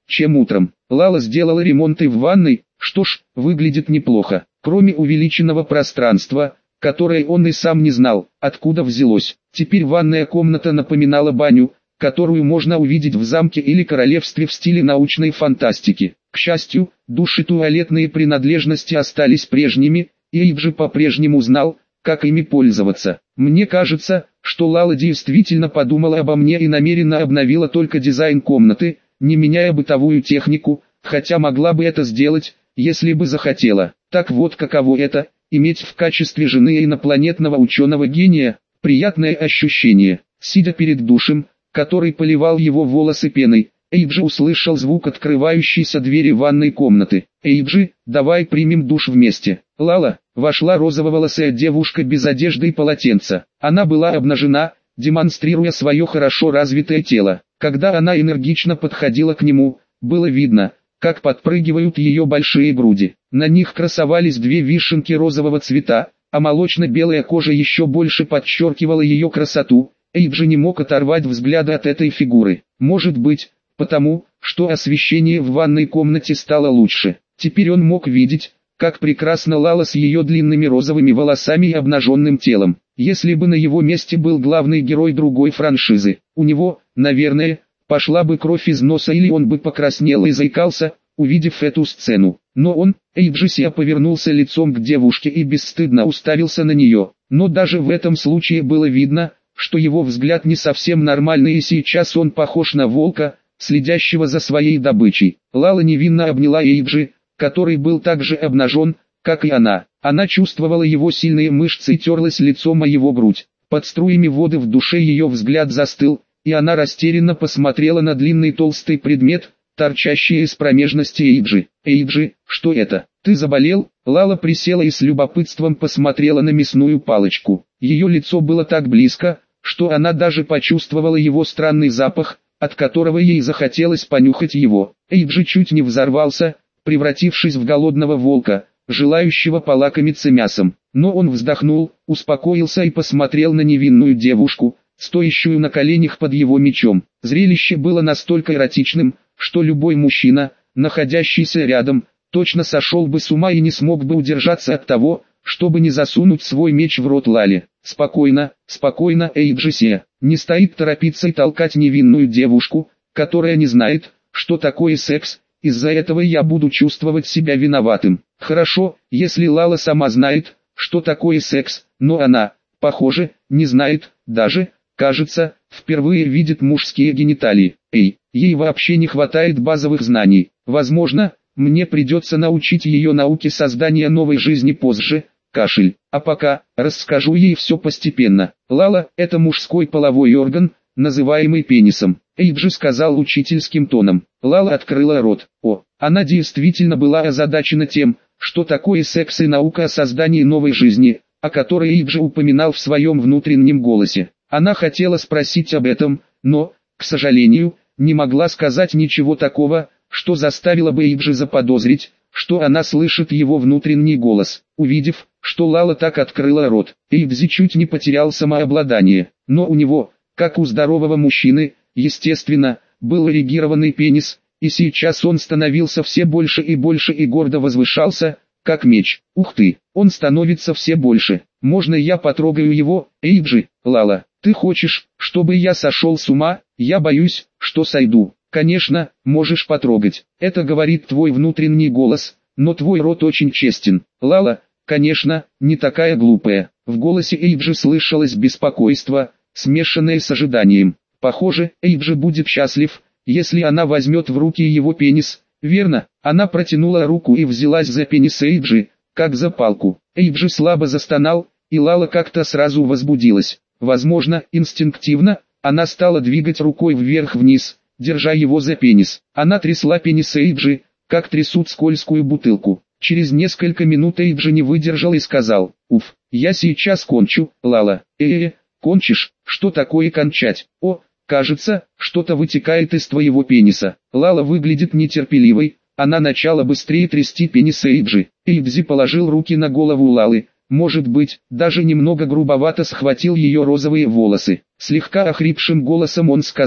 чем утром. Лала сделала ремонт и в ванной, что ж, выглядит неплохо. Кроме увеличенного пространства, которое он и сам не знал, откуда взялось. Теперь ванная комната напоминала баню, которую можно увидеть в замке или королевстве в стиле научной фантастики. К счастью, душ и туалетные принадлежности остались прежними, и Эйджи по-прежнему знал, как ими пользоваться. Мне кажется, что Лала действительно подумала обо мне и намеренно обновила только дизайн комнаты, не меняя бытовую технику, хотя могла бы это сделать, если бы захотела. Так вот каково это, иметь в качестве жены инопланетного ученого-гения, приятное ощущение. Сидя перед душем, который поливал его волосы пеной, Эйджи услышал звук открывающейся двери ванной комнаты. «Эйджи, давай примем душ вместе». Лала, вошла розово-волосая девушка без одежды и полотенца. Она была обнажена, демонстрируя свое хорошо развитое тело. Когда она энергично подходила к нему, было видно, как подпрыгивают ее большие груди. На них красовались две вишенки розового цвета, а молочно-белая кожа еще больше подчеркивала ее красоту. Эйджи не мог оторвать взгляда от этой фигуры. Может быть, потому, что освещение в ванной комнате стало лучше. Теперь он мог видеть, как прекрасно Лала с ее длинными розовыми волосами и обнаженным телом. Если бы на его месте был главный герой другой франшизы, у него, наверное, пошла бы кровь из носа или он бы покраснел и заикался, увидев эту сцену. Но он, Эйджи, повернулся лицом к девушке и бесстыдно уставился на нее. Но даже в этом случае было видно, что его взгляд не совсем нормальный и сейчас он похож на волка, следящего за своей добычей. Лала невинно обняла Эйджи, который был так же обнажен, как и она. Она чувствовала его сильные мышцы и терлась лицом о его грудь. Под струями воды в душе ее взгляд застыл, и она растерянно посмотрела на длинный толстый предмет, торчащий из промежности Эйджи. «Эйджи, что это? Ты заболел?» Лала присела и с любопытством посмотрела на мясную палочку. Ее лицо было так близко, что она даже почувствовала его странный запах, от которого ей захотелось понюхать его. Эйджи чуть не взорвался, превратившись в голодного волка, желающего полакомиться мясом. Но он вздохнул, успокоился и посмотрел на невинную девушку, стоящую на коленях под его мечом. Зрелище было настолько эротичным, что любой мужчина, находящийся рядом, точно сошел бы с ума и не смог бы удержаться от того, чтобы не засунуть свой меч в рот Лале. «Спокойно, спокойно, Эйджи, не стоит торопиться и толкать невинную девушку, которая не знает, что такое секс, из-за этого я буду чувствовать себя виноватым. Хорошо, если Лала сама знает, что такое секс, но она, похоже, не знает, даже, кажется, впервые видит мужские гениталии. Ей вообще не хватает базовых знаний. Возможно, мне придется научить ее науке создания новой жизни позже. Кашель. А пока, расскажу ей все постепенно. Лала – это мужской половой орган, называемый пенисом. Эйджи сказал учительским тоном. Лала открыла рот. Она действительно была озадачена тем, что такое секс и наука о создании новой жизни, о которой Эйджи упоминал в своем внутреннем голосе. Она хотела спросить об этом, но, к сожалению, не могла сказать ничего такого, что заставило бы Эйджи заподозрить, что она слышит его внутренний голос. Увидев, что Лала так открыла рот, Эйджи чуть не потерял самообладание. Но у него, как у здорового мужчины, естественно, был эрегированный пенис, и сейчас он становился все больше и больше и гордо возвышался, как меч. Ух ты, он становится все больше. Можно я потрогаю его, Эйджи? Лала, ты хочешь, чтобы я сошел с ума? Я боюсь, что сойду. Конечно, можешь потрогать. Это говорит твой внутренний голос, но твой рот очень честен. Лала, конечно, не такая глупая. В голосе Эйджи слышалось беспокойство, смешанное с ожиданием. Похоже, Эйджи будет счастлив, если она возьмет в руки его пенис. Верно, она протянула руку и взялась за пенис Эйджи, как за палку. Эйджи слабо застонал, и Лала как-то сразу возбудилась. Возможно, инстинктивно, она стала двигать рукой вверх-вниз, держа его за пенис. Она трясла пенис Эйджи, как трясут скользкую бутылку. Через несколько минут Эйджи не выдержал и сказал: «Уф, я сейчас кончу, Лала». Кончишь? Что такое кончать? Кажется, что-то вытекает из твоего пениса». Лала выглядит нетерпеливой, она начала быстрее трясти пенис Эйджи. Эйджи положил руки на голову Лалы, может быть, даже немного грубовато схватил ее розовые волосы. Слегка охрипшим голосом он сказал: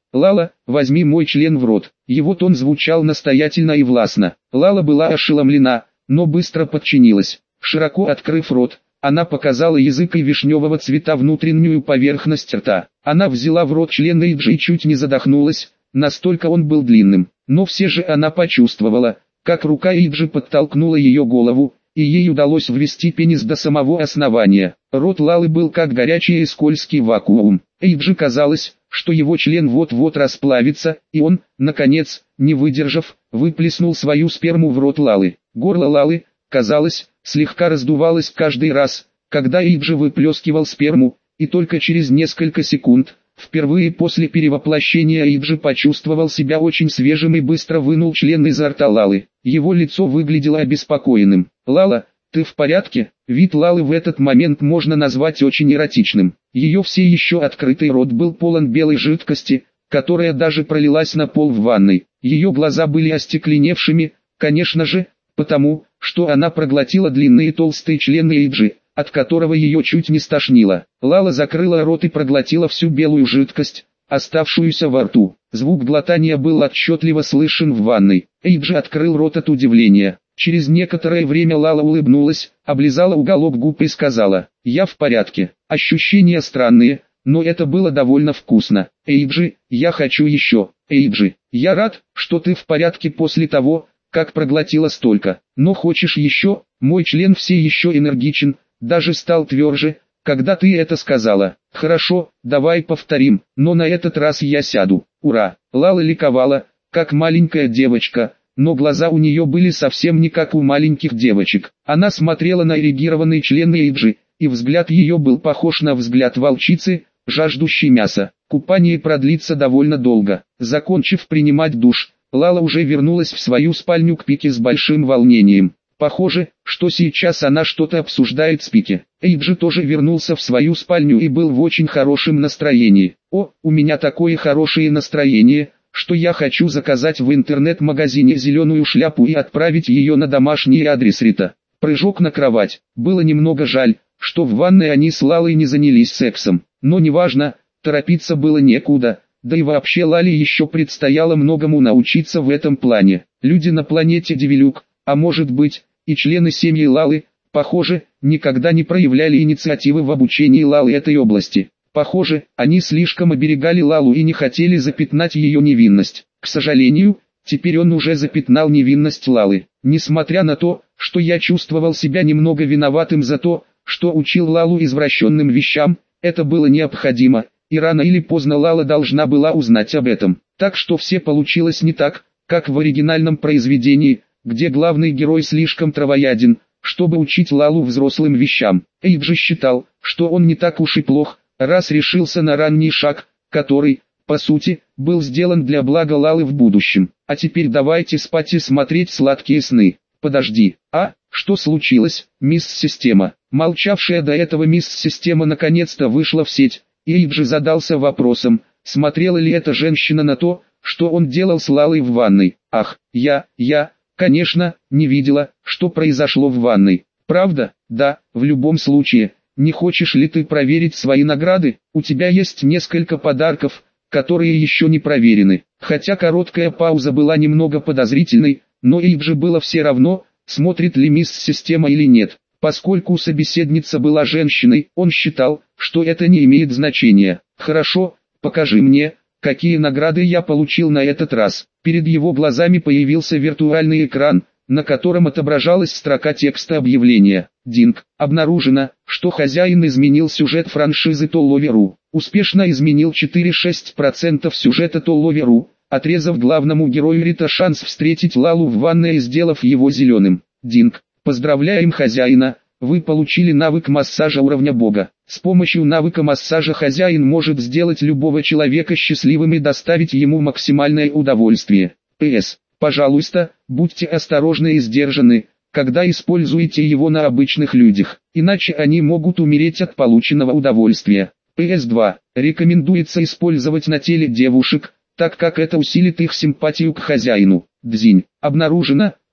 «Лала, возьми мой член в рот». Его тон звучал настоятельно и властно. Лала была ошеломлена, но быстро подчинилась. Широко открыв рот, она показала языкой вишневого цвета внутреннюю поверхность рта. Она взяла в рот член Эйджи и чуть не задохнулась, настолько он был длинным. Но все же она почувствовала, как рука Эйджи подтолкнула ее голову, и ей удалось ввести пенис до самого основания. Рот Лалы был как горячий и скользкий вакуум. Эйджи казалось, что его член вот-вот расплавится, и он, наконец, не выдержав, выплеснул свою сперму в рот Лалы. Горло Лалы, казалось, слегка раздувалось каждый раз, когда Эйджи выплескивал сперму, и только через несколько секунд, впервые после перевоплощения Эйджи почувствовал себя очень свежим и быстро вынул член изо рта Лалы. Его лицо выглядело обеспокоенным. «Лала, ты в порядке?» Вид Лалы в этот момент можно назвать очень эротичным. Ее все еще открытый рот был полон белой жидкости, которая даже пролилась на пол в ванной. Ее глаза были остекленевшими, конечно же, потому, что она проглотила длинный и толстый член Эйджи, от которого ее чуть не стошнило. Лала закрыла рот и проглотила всю белую жидкость, оставшуюся во рту. Звук глотания был отчетливо слышен в ванной. Эйджи открыл рот от удивления. Через некоторое время Лала улыбнулась, облизала уголок губ и сказала: «Я в порядке». Ощущения странные, но это было довольно вкусно. «Эйджи, я хочу еще». «Эйджи, я рад, что ты в порядке после того, как проглотила столько. Но хочешь еще?» Мой член все еще энергичен, даже стал тверже, когда ты это сказала. «Хорошо, давай повторим, но на этот раз я сяду». «Ура!» Лала ликовала, как маленькая девочка, но глаза у нее были совсем не как у маленьких девочек. Она смотрела на эрегированный член Эйджи, и взгляд ее был похож на взгляд волчицы, жаждущей мяса. Купание продлится довольно долго. Закончив принимать душ, Лала уже вернулась в свою спальню к Пике с большим волнением. Похоже, что сейчас она что-то обсуждает с Пике. Эйджи тоже вернулся в свою спальню и был в очень хорошем настроении. «О, у меня такое хорошее настроение, что я хочу заказать в интернет-магазине зеленую шляпу и отправить ее на домашний адрес Рита». Прыжок на кровать. Было немного жаль, что в ванной они с Лалой не занялись сексом. Но неважно, торопиться было некуда, да и вообще Лале еще предстояло многому научиться в этом плане. Люди на планете Девилюк, а может быть, и члены семьи Лалы, похоже, никогда не проявляли инициативы в обучении Лалы этой области. Похоже, они слишком оберегали Лалу и не хотели запятнать ее невинность. К сожалению, теперь он уже запятнал невинность Лалы. Несмотря на то, что я чувствовал себя немного виноватым за то, что учил Лалу извращенным вещам, это было необходимо, и рано или поздно Лала должна была узнать об этом. Так что все получилось не так, как в оригинальном произведении, где главный герой слишком травояден, чтобы учить Лалу взрослым вещам. Эйджи считал, что он не так уж и плох, раз решился на ранний шаг, который, по сути, был сделан для блага Лалы в будущем. А теперь давайте спать и смотреть сладкие сны. Подожди, что случилось, мисс Система? Молчавшая до этого мисс Система наконец-то вышла в сеть, и Эйджи задался вопросом, смотрела ли эта женщина на то, что он делал с Лалой в ванной. Ах, я, конечно, не видела, что произошло в ванной. Правда? Да, в любом случае. Не хочешь ли ты проверить свои награды? У тебя есть несколько подарков, которые еще не проверены. Хотя короткая пауза была немного подозрительной, но Эйджи было все равно, смотрит ли мисс Система или нет. Поскольку собеседница была женщиной, он считал, что это не имеет значения. «Хорошо, покажи мне, какие награды я получил на этот раз». Перед его глазами появился виртуальный экран, на котором отображалась строка текста объявления. Динг. Обнаружено, что хозяин изменил сюжет франшизы Толловеру. Успешно изменил 4-6% сюжета Толловеру, отрезав главному герою Рита шанс встретить Лалу в ванной и сделав его зеленым. Динг. Поздравляем хозяина, вы получили навык массажа уровня бога. С помощью навыка массажа хозяин может сделать любого человека счастливым и доставить ему максимальное удовольствие. П.С. Пожалуйста, будьте осторожны и сдержаны, когда используете его на обычных людях, иначе они могут умереть от полученного удовольствия. PS2. Рекомендуется использовать на теле девушек, так как это усилит их симпатию к хозяину. Дзинь. Обнаружено,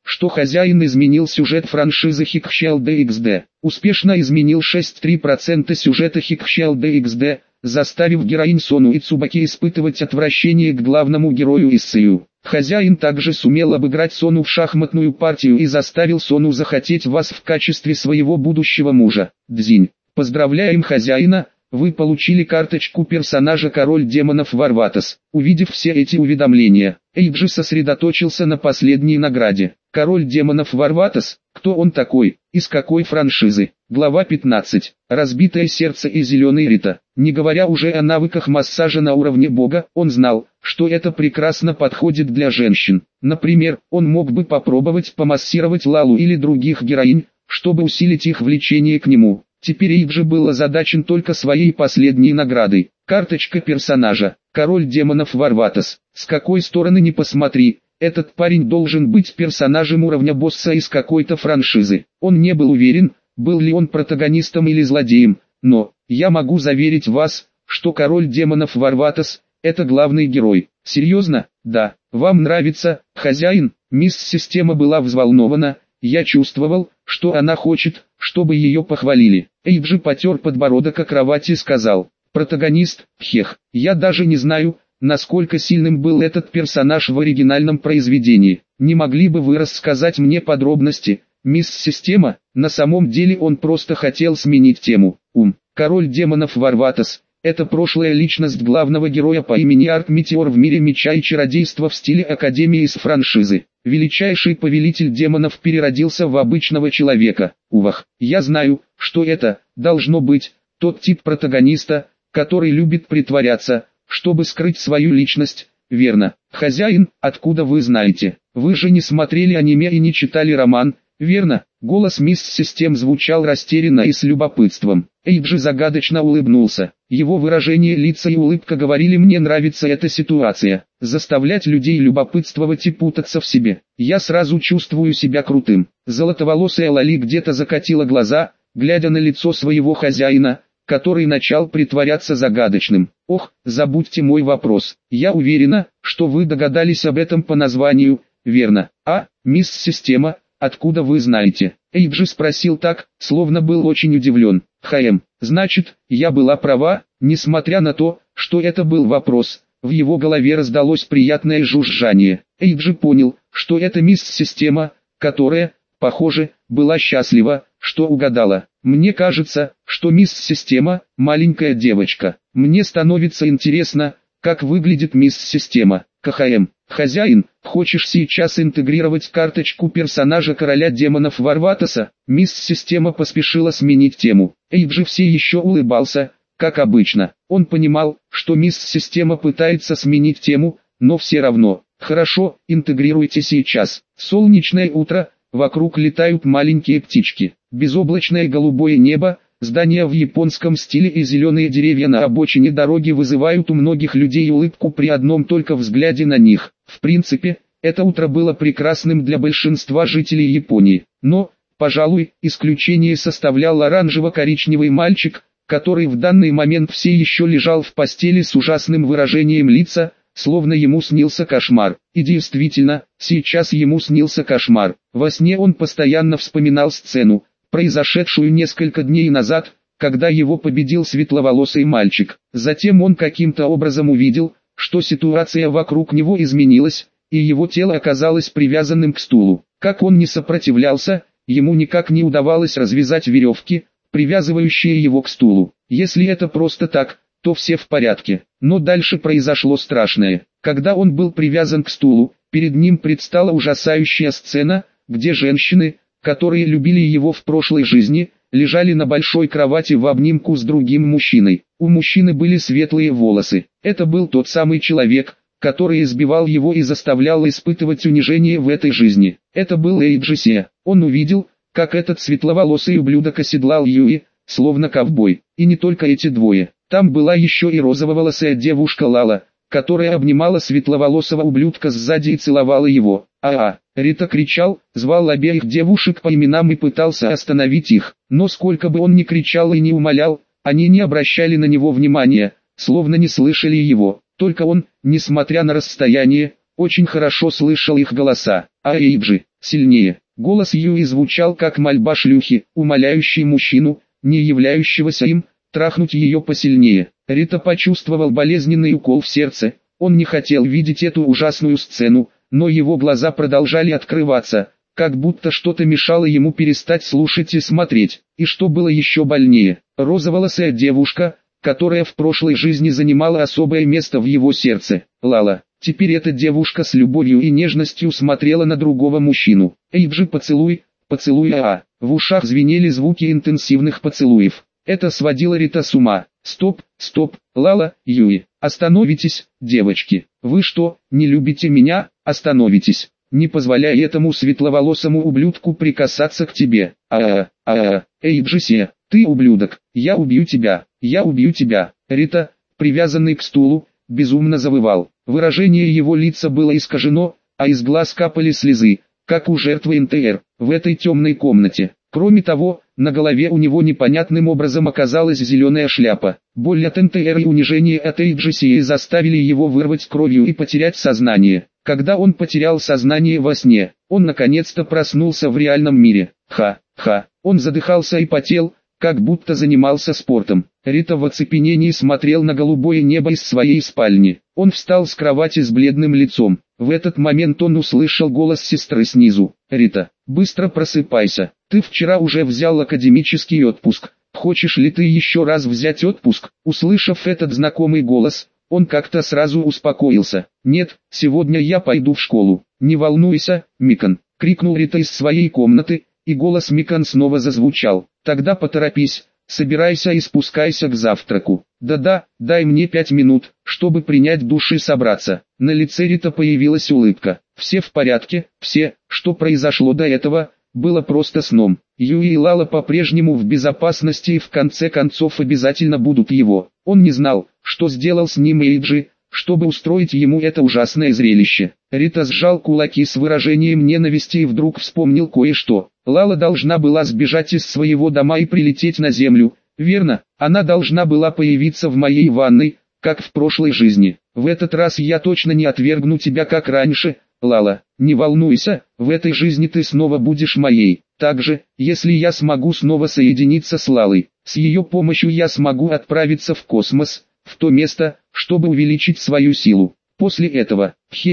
что хозяин изменил сюжет франшизы Хикхщал DXD. Успешно изменил 6,3% сюжета Хикхщал DXD, заставив героинь Сону и Цубаки испытывать отвращение к главному герою Иссею. Хозяин также сумел обыграть Сону в шахматную партию и заставил Сону захотеть вас в качестве своего будущего мужа. Дзинь. Поздравляем хозяина, вы получили карточку персонажа Король Демонов Варватас. Увидев все эти уведомления, Эйджи сосредоточился на последней награде. Король Демонов Варватас, кто он такой, из какой франшизы? Глава 15. Разбитое сердце и зеленый Рита. Не говоря уже о навыках массажа на уровне бога, он знал, что это прекрасно подходит для женщин. Например, он мог бы попробовать помассировать Лалу или других героинь, чтобы усилить их влечение к нему. Теперь Эйджи был озадачен только своей последней наградой. Карточка персонажа. Король Демонов Варватас. С какой стороны ни посмотри, этот парень должен быть персонажем уровня босса из какой-то франшизы. Он не был уверен, был ли он протагонистом или злодеем, но я могу заверить вас, что Король Демонов Варватас – это главный герой. Серьезно? Да. Вам нравится, хозяин? Мисс Система была взволнована. Я чувствовал, что она хочет, чтобы ее похвалили. Эйджи потер подбородок о кровати и сказал: протагонист, хех, я даже не знаю, насколько сильным был этот персонаж в оригинальном произведении. Не могли бы вы рассказать мне подробности, мисс Система? На самом деле он просто хотел сменить тему. Король Демонов Варватас – это прошлая личность главного героя по имени Арк-Метеор в мире меча и чародейства в стиле Академии из франшизы. Величайший повелитель демонов переродился в обычного человека. Увах, я знаю, что это, должно быть, тот тип протагониста, который любит притворяться, чтобы скрыть свою личность, верно? Хозяин, откуда вы знаете? Вы же не смотрели аниме и не читали роман, верно? Голос мисс Систем звучал растерянно и с любопытством. Эйджи загадочно улыбнулся. Его выражение лица и улыбка говорили: мне нравится эта ситуация. Заставлять людей любопытствовать и путаться в себе. Я сразу чувствую себя крутым. Золотоволосая Лали где-то закатила глаза, глядя на лицо своего хозяина, который начал притворяться загадочным. Ох, забудьте мой вопрос. Я уверена, что вы догадались об этом по названию, верно? Мисс Система, откуда вы знаете? Эйджи спросил так, словно был очень удивлен. Значит, я была права, несмотря на то, что это был вопрос. В его голове раздалось приятное жужжание. Эйджи понял, что это мисс Система, которая, похоже, была счастлива, что угадала. Мне кажется, что мисс Система – маленькая девочка. Мне становится интересно, как выглядит мисс Система. Хозяин, хочешь сейчас интегрировать карточку персонажа Короля Демонов Варватаса? Мисс Система поспешила сменить тему. Эйджи все еще улыбался, как обычно. Он понимал, что мисс Система пытается сменить тему, но все равно. Хорошо, интегрируйте сейчас. Солнечное утро, вокруг летают маленькие птички. Безоблачное голубое небо, здания в японском стиле и зеленые деревья на обочине дороги вызывают у многих людей улыбку при одном только взгляде на них. В принципе, это утро было прекрасным для большинства жителей Японии. Но, пожалуй, исключение составлял оранжево-коричневый мальчик, который в данный момент все еще лежал в постели с ужасным выражением лица, словно ему снился кошмар. И действительно, сейчас ему снился кошмар. Во сне он постоянно вспоминал сцену, произошедшую несколько дней назад, когда его победил светловолосый мальчик. Затем он каким-то образом увидел, что ситуация вокруг него изменилась, и его тело оказалось привязанным к стулу. Как он не сопротивлялся, ему никак не удавалось развязать веревки, привязывающие его к стулу. Если это просто так, то все в порядке. Но дальше произошло страшное. Когда он был привязан к стулу, перед ним предстала ужасающая сцена, где женщины, которые любили его в прошлой жизни, лежали на большой кровати в обнимку с другим мужчиной. У мужчины были светлые волосы. Это был тот самый человек, который избивал его и заставлял испытывать унижение в этой жизни. Это был Эйджи. Он увидел, как этот светловолосый ублюдок оседлал Юи, словно ковбой. И не только эти двое. Там была еще и розововолосая девушка Лала, которая обнимала светловолосого ублюдка сзади и целовала его. Рита кричал, звал обеих девушек по именам и пытался остановить их. Но сколько бы он ни кричал и ни умолял, они не обращали на него внимания, словно не слышали его. Только он, несмотря на расстояние, очень хорошо слышал их голоса. Эйджи, сильнее. Голос Юи звучал как мольба шлюхи, умоляющей мужчину, не являющегося им, трахнуть ее посильнее. Рита почувствовал болезненный укол в сердце. Он не хотел видеть эту ужасную сцену, но его глаза продолжали открываться, как будто что-то мешало ему перестать слушать и смотреть. И что было еще больнее, розоволосая девушка, которая в прошлой жизни занимала особое место в его сердце, Лала. Теперь эта девушка с любовью и нежностью смотрела на другого мужчину. Эйджи, поцелуй, поцелуй, В ушах звенели звуки интенсивных поцелуев. Это сводило Рита с ума. Стоп, стоп, Лала, Юи, остановитесь, девочки. Вы что, не любите меня? Остановитесь. Не позволяй этому светловолосому ублюдку прикасаться к тебе. Эйджи, ты ублюдок, я убью тебя, я убью тебя. Рита, привязанный к стулу, безумно завывал. Выражение его лица было искажено, а из глаз капали слезы, как у жертвы НТР, в этой темной комнате. Кроме того, на голове у него непонятным образом оказалась зеленая шляпа. Боль от НТР и унижение от Эйджи заставили его вырвать кровью и потерять сознание. Когда он потерял сознание во сне, он наконец-то проснулся в реальном мире. Он задыхался и потел, как будто занимался спортом. Рита в оцепенении смотрел на голубое небо из своей спальни. Он встал с кровати с бледным лицом. В этот момент он услышал голос сестры снизу. «Рита, быстро просыпайся. Ты вчера уже взял академический отпуск. Хочешь ли ты еще раз взять отпуск?» Услышав этот знакомый голос, он как-то сразу успокоился. «Нет, сегодня я пойду в школу. Не волнуйся, Микан», — крикнул Рита из своей комнаты, и голос Микан снова зазвучал. «Тогда поторопись, собирайся и спускайся к завтраку. Да-да, дай мне 5 минут, чтобы принять душ и собраться». На лице Рита появилась улыбка. «Все в порядке, все, что произошло до этого, было просто сном. Юи и Лала по-прежнему в безопасности и в конце концов обязательно будут его». Он не знал, что сделал с ним Эйджи, чтобы устроить ему это ужасное зрелище. Рита сжал кулаки с выражением ненависти и вдруг вспомнил кое-что. Лала должна была сбежать из своего дома и прилететь на землю, верно? Она должна была появиться в моей ванной, как в прошлой жизни. В этот раз я точно не отвергну тебя как раньше, Лала. Не волнуйся, в этой жизни ты снова будешь моей. Также, если я смогу снова соединиться с Лалой, с ее помощью я смогу отправиться в космос, в то место, чтобы увеличить свою силу. После этого,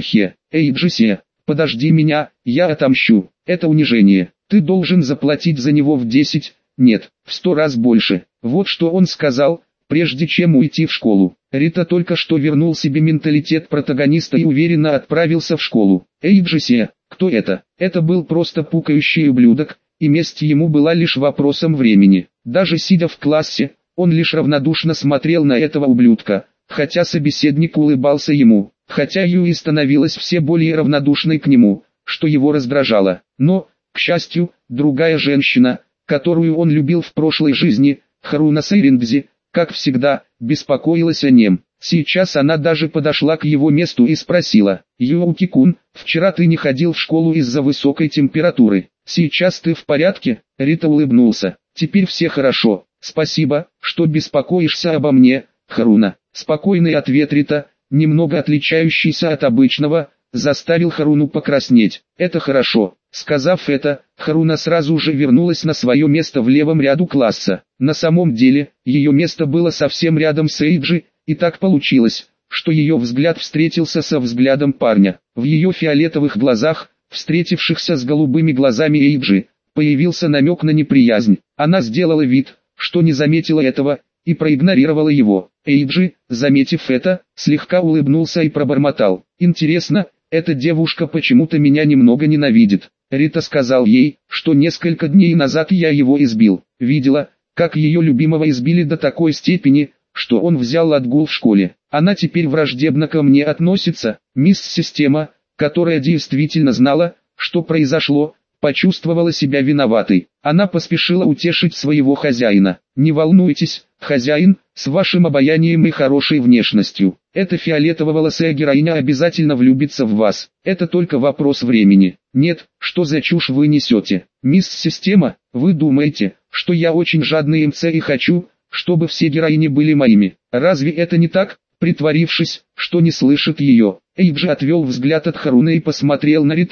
Эйджи, подожди меня, я отомщу. Это унижение. Ты должен заплатить за него в 10, нет, в 100 раз больше. Вот что он сказал, прежде чем уйти в школу. Рита только что вернул себе менталитет протагониста и уверенно отправился в школу. Эйджи, кто это? Это был просто пукающий ублюдок, и месть ему была лишь вопросом времени. Даже сидя в классе, он лишь равнодушно смотрел на этого ублюдка, хотя собеседник улыбался ему, хотя Юи становилась все более равнодушной к нему, что его раздражало. Но, к счастью, другая женщина, которую он любил в прошлой жизни, Харуна Сейрингзи, как всегда, беспокоилась о нем. Сейчас она даже подошла к его месту и спросила: «Юуки-кун, вчера ты не ходил в школу из-за высокой температуры. Сейчас ты в порядке?» Рита улыбнулся. «Теперь все хорошо. Спасибо, что беспокоишься обо мне, Харуна». Спокойный ответ Рита, немного отличающийся от обычного, заставил Харуну покраснеть. «Это хорошо». Сказав это, Харуна сразу же вернулась на свое место в левом ряду класса. На самом деле, ее место было совсем рядом с Эйджи, и так получилось, что ее взгляд встретился со взглядом парня. В ее фиолетовых глазах, встретившихся с голубыми глазами Эйджи, появился намек на неприязнь. Она сделала вид, что не заметила этого, и проигнорировала его. Эйджи, заметив это, слегка улыбнулся и пробормотал: «Интересно, эта девушка почему-то меня немного ненавидит». Рита сказал ей, что несколько дней назад я его избил. Видела, как ее любимого избили до такой степени, что он взял отгул в школе. Она теперь враждебно ко мне относится. Мисс Система, которая действительно знала, что произошло, почувствовала себя виноватой. Она поспешила утешить своего хозяина. «Не волнуйтесь, хозяин, с вашим обаянием и хорошей внешностью. Эта фиолетово-волосая героиня обязательно влюбится в вас. Это только вопрос времени». «Нет, что за чушь вы несете? Мисс Система, вы думаете, что я очень жадный МЦ и хочу, чтобы все героини были моими? Разве это не так?» Притворившись, что не слышит ее, Эйджи отвел взгляд от Харуны и посмотрел на Рита,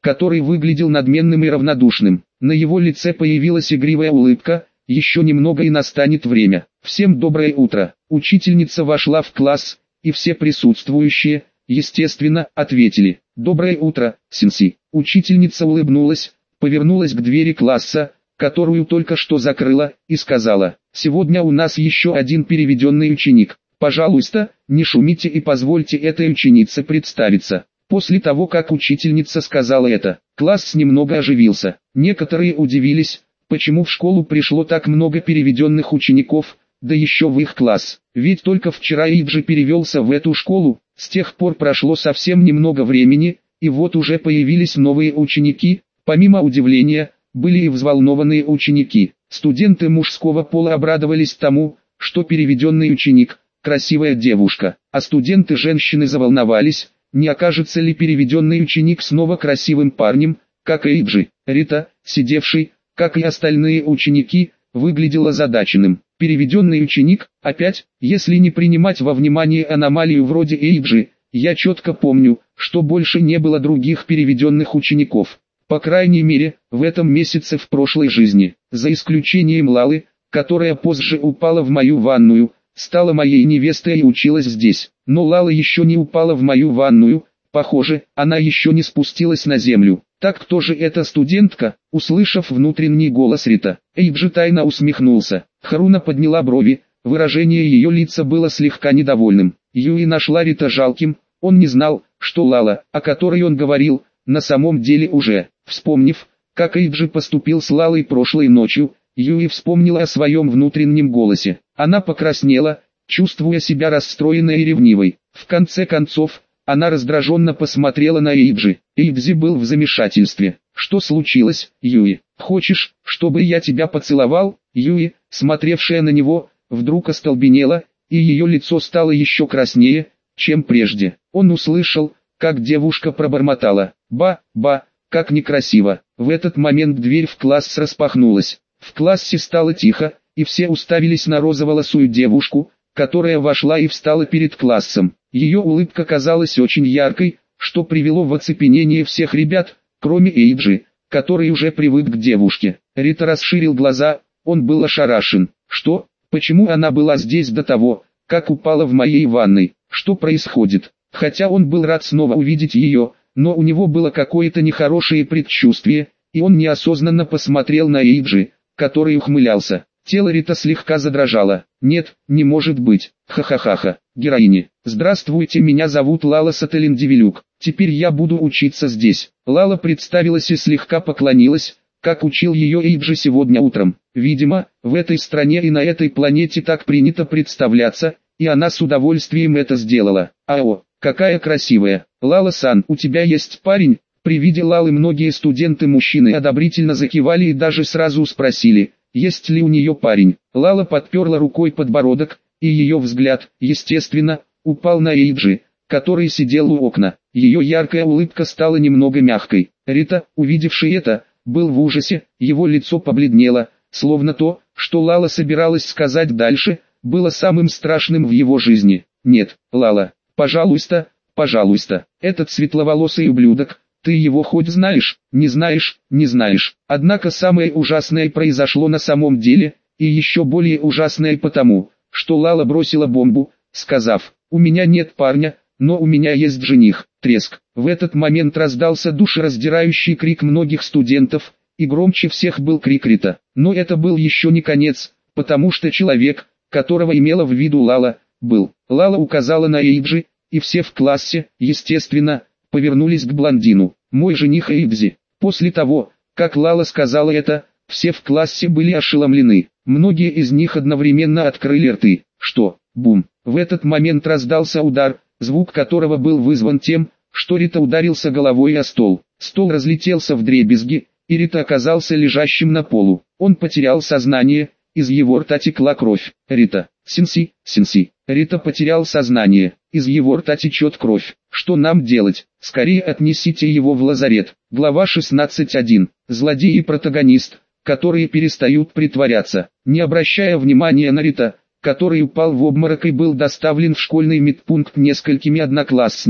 который выглядел надменным и равнодушным. На его лице появилась игривая улыбка. Еще немного и настанет время. Всем доброе утро. Учительница вошла в класс, и все присутствующие, естественно, ответили: «Доброе утро, Синси». Учительница улыбнулась, повернулась к двери класса, которую только что закрыла, и сказала: «Сегодня у нас еще один переведенный ученик. Пожалуйста, не шумите и позвольте этой ученице представиться». После того, как учительница сказала это, класс немного оживился. Некоторые удивились, почему в школу пришло так много переведенных учеников, да еще в их класс. Ведь только вчера Иджи перевелся в эту школу, с тех пор прошло совсем немного времени, и вот уже появились новые ученики. Помимо удивления, были и взволнованные ученики. Студенты мужского пола обрадовались тому, что переведенный ученик – красивая девушка, а студенты-женщины заволновались, не окажется ли переведенный ученик снова красивым парнем, как и Иджи. Рита, сидевший, как и остальные ученики, выглядел озадаченным. Переведенный ученик, опять, если не принимать во внимание аномалию вроде Эйджи, я четко помню, что больше не было других переведенных учеников. По крайней мере, в этом месяце в прошлой жизни, за исключением Лалы, которая позже упала в мою ванную, стала моей невестой и училась здесь. Но Лала еще не упала в мою ванную, похоже, она еще не спустилась на землю. Так кто же эта студентка? Услышав внутренний голос Рита, Эйджи тайно усмехнулся. Харуна подняла брови, выражение ее лица было слегка недовольным. Юи нашла Рита жалким, он не знал, что Лала, о которой он говорил, на самом деле уже. Вспомнив, как Эйджи поступил с Лалой прошлой ночью, Юи вспомнила о своем внутреннем голосе. Она покраснела, чувствуя себя расстроенной и ревнивой. В конце концов, она раздраженно посмотрела на Эйджи. Эйджи был в замешательстве. «Что случилось, Юи? Хочешь, чтобы я тебя поцеловал?» Юи, смотревшая на него, вдруг остолбенела, и ее лицо стало еще краснее, чем прежде. Он услышал, как девушка пробормотала: «Ба, как некрасиво». В этот момент дверь в класс распахнулась. В классе стало тихо, и все уставились на розоволосую девушку, которая вошла и встала перед классом. Ее улыбка казалась очень яркой, что привело в оцепенение всех ребят, кроме Эйджи, который уже привык к девушке. Рита расширил глаза, он был ошарашен. Что? Почему она была здесь до того, как упала в моей ванной? Что происходит? Хотя он был рад снова увидеть ее, но у него было какое-то нехорошее предчувствие, и он неосознанно посмотрел на Эйджи, который ухмылялся. Тело Рита слегка задрожало. «Нет, не может быть. Ха-ха-ха-ха. Героини. Здравствуйте, меня зовут Лала Сателендивилюк. Теперь я буду учиться здесь». Лала представилась и слегка поклонилась, как учил ее Эйджи сегодня утром. Видимо, в этой стране и на этой планете так принято представляться, и она с удовольствием это сделала. «Ао, какая красивая. Лала-сан, у тебя есть парень?» При виде Лалы многие студенты-мужчины одобрительно закивали и даже сразу спросили, есть ли у нее парень. Лала подперла рукой подбородок, и ее взгляд, естественно, упал на Эйджи, который сидел у окна. Ее яркая улыбка стала немного мягкой. Рита, увидевший это, был в ужасе, его лицо побледнело, словно то, что Лала собиралась сказать дальше, было самым страшным в его жизни. «Нет, Лала, пожалуйста, пожалуйста, этот светловолосый ублюдок, ты его хоть знаешь?» «Не знаешь, не знаешь». Однако самое ужасное произошло на самом деле, и еще более ужасное потому, что Лала бросила бомбу, сказав: «У меня нет парня, но у меня есть жених». Треск. В этот момент раздался душераздирающий крик многих студентов, и громче всех был крик Рита. Но это был еще не конец, потому что человек, которого имела в виду Лала, был. Лала указала на Эйджи, и все в классе, естественно, повернулись к блондину. «Мой жених Эйджи». После того, как Лала сказала это, все в классе были ошеломлены. Многие из них одновременно открыли рты. Что? Бум. В этот момент раздался удар, звук которого был вызван тем, что Рита ударился головой о стол. Стол разлетелся вдребезги, и Рита оказался лежащим на полу. Он потерял сознание, из его рта текла кровь. «Рита, Синси, Синси». Рита потерял сознание, из его рта течет кровь. Что нам делать? Скорее отнесите его в лазарет. Глава 16.1. Злодей и протагонист, которые перестают притворяться. Не обращая внимания на Рита, который упал в обморок и был доставлен в школьный медпункт несколькими одноклассниками.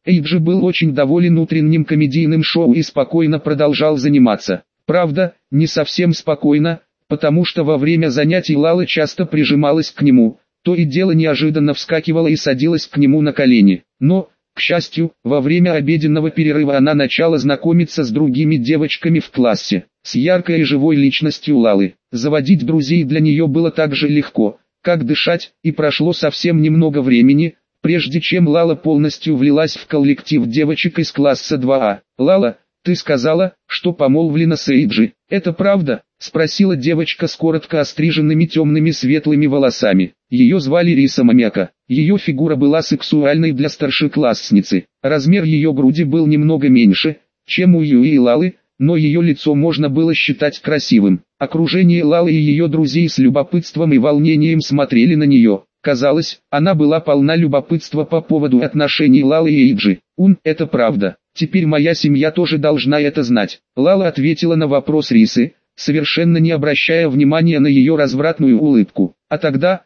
Эйджи был очень доволен утренним комедийным шоу и спокойно продолжал заниматься. Правда, не совсем спокойно, потому что во время занятий Лала часто прижималась к нему, то и дело неожиданно вскакивала и садилась к нему на колени. Но, к счастью, во время обеденного перерыва она начала знакомиться с другими девочками в классе, с яркой и живой личностью Лалы. Заводить друзей для нее было так же легко, как дышать, и прошло совсем немного времени, прежде чем Лала полностью влилась в коллектив девочек из класса 2А. «Лала, ты сказала, что помолвлена с Эйджи. Это правда?» — спросила девочка с коротко остриженными темными светлыми волосами. Ее звали Риса Мамяка. Ее фигура была сексуальной для старшеклассницы. Размер ее груди был немного меньше, чем у Юи и Лалы, но ее лицо можно было считать красивым. Окружение Лалы и ее друзей с любопытством и волнением смотрели на нее. Казалось, она была полна любопытства по поводу отношений Лалы и Эйджи. Это правда. Теперь моя семья тоже должна это знать». Лала ответила на вопрос Рисы, совершенно не обращая внимания на ее развратную улыбку. «А тогда,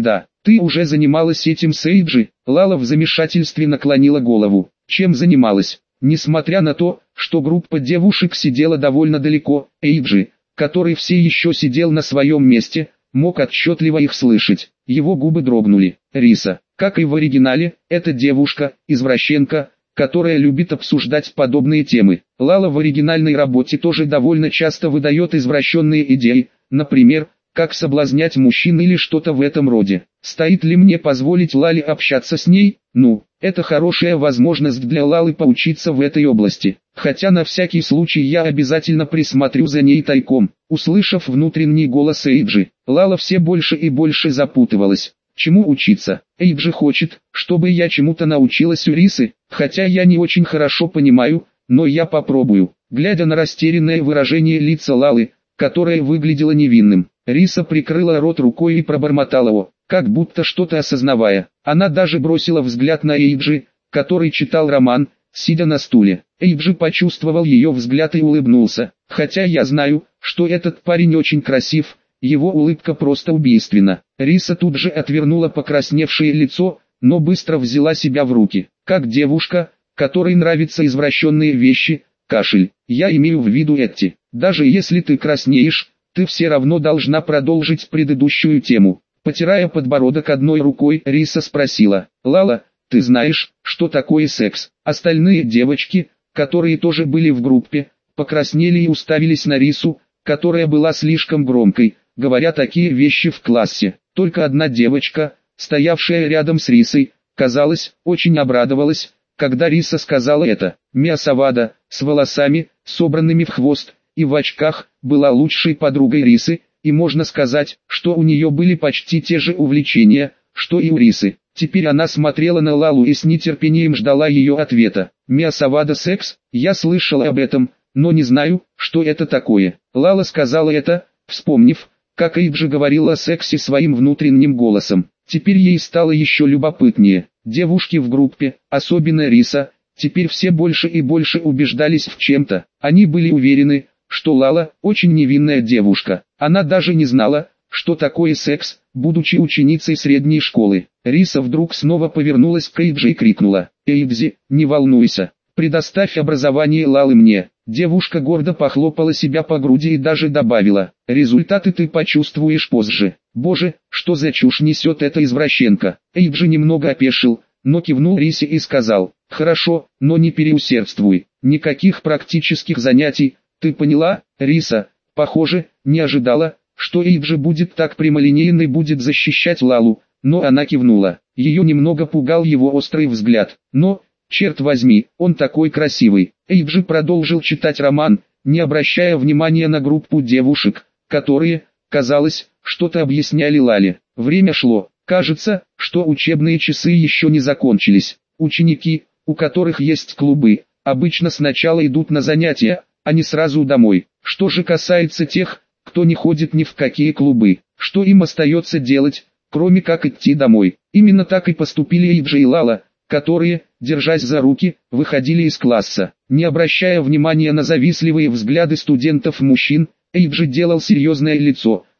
ты уже занималась этим с Эйджи?» Лала в замешательстве наклонила голову. «Чем занималась?» Несмотря на то, что группа девушек сидела довольно далеко, Эйджи, который все еще сидел на своем месте, мог отчетливо их слышать. Его губы дрогнули. Риса, как и в оригинале, это девушка, извращенка, которая любит обсуждать подобные темы. Лала в оригинальной работе тоже довольно часто выдает извращенные идеи, например, как соблазнять мужчин или что-то в этом роде. Стоит ли мне позволить Лале общаться с ней? Это хорошая возможность для Лалы поучиться в этой области. Хотя на всякий случай я обязательно присмотрю за ней тайком. Услышав внутренний голос Эйджи, Лала все больше и больше запутывалась. Чему учиться? Эйджи хочет, чтобы я чему-то научилась у Рисы, хотя я не очень хорошо понимаю, но я попробую. Глядя на растерянное выражение лица Лалы, которое выглядело невинным, Риса прикрыла рот рукой и пробормотала «о», как будто что-то осознавая. Она даже бросила взгляд на Эйджи, который читал роман, сидя на стуле. Эйджи почувствовал ее взгляд и улыбнулся. «Хотя я знаю, что этот парень очень красив, его улыбка просто убийственна». Риса тут же отвернула покрасневшее лицо, но быстро взяла себя в руки. «Как девушка, которой нравятся извращенные вещи, кашель. Я имею в виду эти. Даже если ты краснеешь, ты все равно должна продолжить предыдущую тему». Потирая подбородок одной рукой, Риса спросила: «Лала, ты знаешь, что такое секс?» Остальные девочки, которые тоже были в группе, покраснели и уставились на Рису, которая была слишком громкой, говоря такие вещи в классе. Только одна девочка, стоявшая рядом с Рисой, казалось, очень обрадовалась, когда Риса сказала это. Мия Савада, с волосами, собранными в хвост, и в очках, была лучшей подругой Рисы, и можно сказать, что у нее были почти те же увлечения, что и у Рисы. Теперь она смотрела на Лалу и с нетерпением ждала ее ответа. «Мия Савада секс? Я слышала об этом, но не знаю, что это такое». Лала сказала это, вспомнив, как Эйджи говорила о сексе своим внутренним голосом. Теперь ей стало еще любопытнее. Девушки в группе, особенно Риса, теперь все больше и больше убеждались в чем-то. Они были уверены, что Лала очень невинная девушка. Она даже не знала, что такое секс, будучи ученицей средней школы. Риса вдруг снова повернулась к Эйджи и крикнула: «Эйджи, не волнуйся, предоставь образование Лалы мне». Девушка гордо похлопала себя по груди и даже добавила: «Результаты ты почувствуешь позже». «Боже, что за чушь несет эта извращенка?» Эйджи немного опешил, но кивнул Рисе и сказал: «Хорошо, но не переусердствуй, никаких практических занятий, ты поняла?» Риса, похоже, не ожидала, что Эйджи будет так прямолинейно и будет защищать Лалу, но она кивнула. Ее немного пугал его острый взгляд. «Но, черт возьми, он такой красивый». Эйджи продолжил читать роман, не обращая внимания на группу девушек, которые, казалось, что-то объясняли Лале. Время шло. Кажется, что учебные часы еще не закончились. Ученики, у которых есть клубы, обычно сначала идут на занятия, а не сразу домой. Что же касается тех, кто не ходит ни в какие клубы, что им остается делать, кроме как идти домой? Именно так и поступили Эйджи и Лала, которые, держась за руки, выходили из класса. Не обращая внимания на завистливые взгляды студентов-мужчин, Эйджи делал серьезное лицо,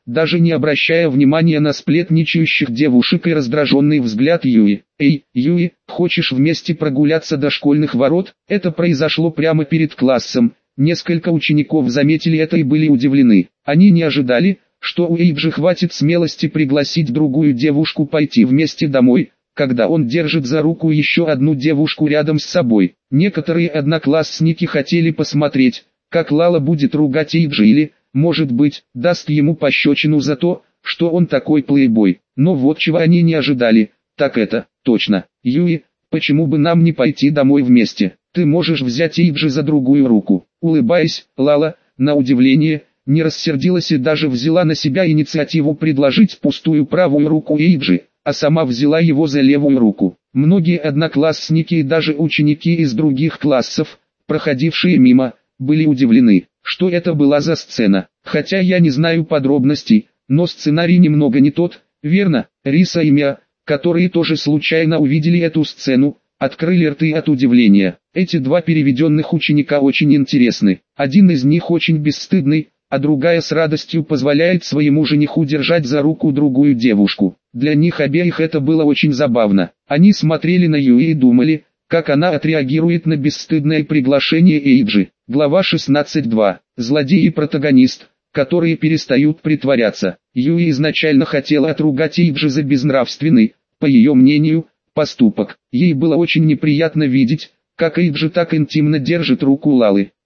даже не обращая внимания на сплетничающих девушек и раздраженный взгляд Юи. «Эй, Юи, хочешь вместе прогуляться до школьных ворот?» Это произошло прямо перед классом. Несколько учеников заметили это и были удивлены. Они не ожидали, что у Эйджи хватит смелости пригласить другую девушку пойти вместе домой, когда он держит за руку еще одну девушку рядом с собой. Некоторые одноклассники хотели посмотреть, как Лала будет ругать Эйджи или, может быть, даст ему пощечину за то, что он такой плейбой. Но вот чего они не ожидали, так это, точно. «Юи, почему бы нам не пойти домой вместе? Ты можешь взять Эйджи за другую руку». Улыбаясь, Лала, на удивление, не рассердилась и даже взяла на себя инициативу предложить пустую правую руку Эйджи, а сама взяла его за левую руку. Многие одноклассники и даже ученики из других классов, проходившие мимо, были удивлены, что это была за сцена. Хотя я не знаю подробностей, но сценарий немного не тот, верно? Риса и Мия, которые тоже случайно увидели эту сцену, открыли рты от удивления. Эти два переведенных ученика очень интересны. Один из них очень бесстыдный, а другая с радостью позволяет своему жениху держать за руку другую девушку. Для них обеих это было очень забавно. Они смотрели на Юи и думали, как она отреагирует на бесстыдное приглашение Эйджи. Глава 16.2. Злодей и протагонист, которые перестают притворяться. Юи изначально хотела отругать Эйджи за безнравственный, по ее мнению, поступок. Ей было очень неприятно видеть, как Эйджи так интимно держит руку Лалы.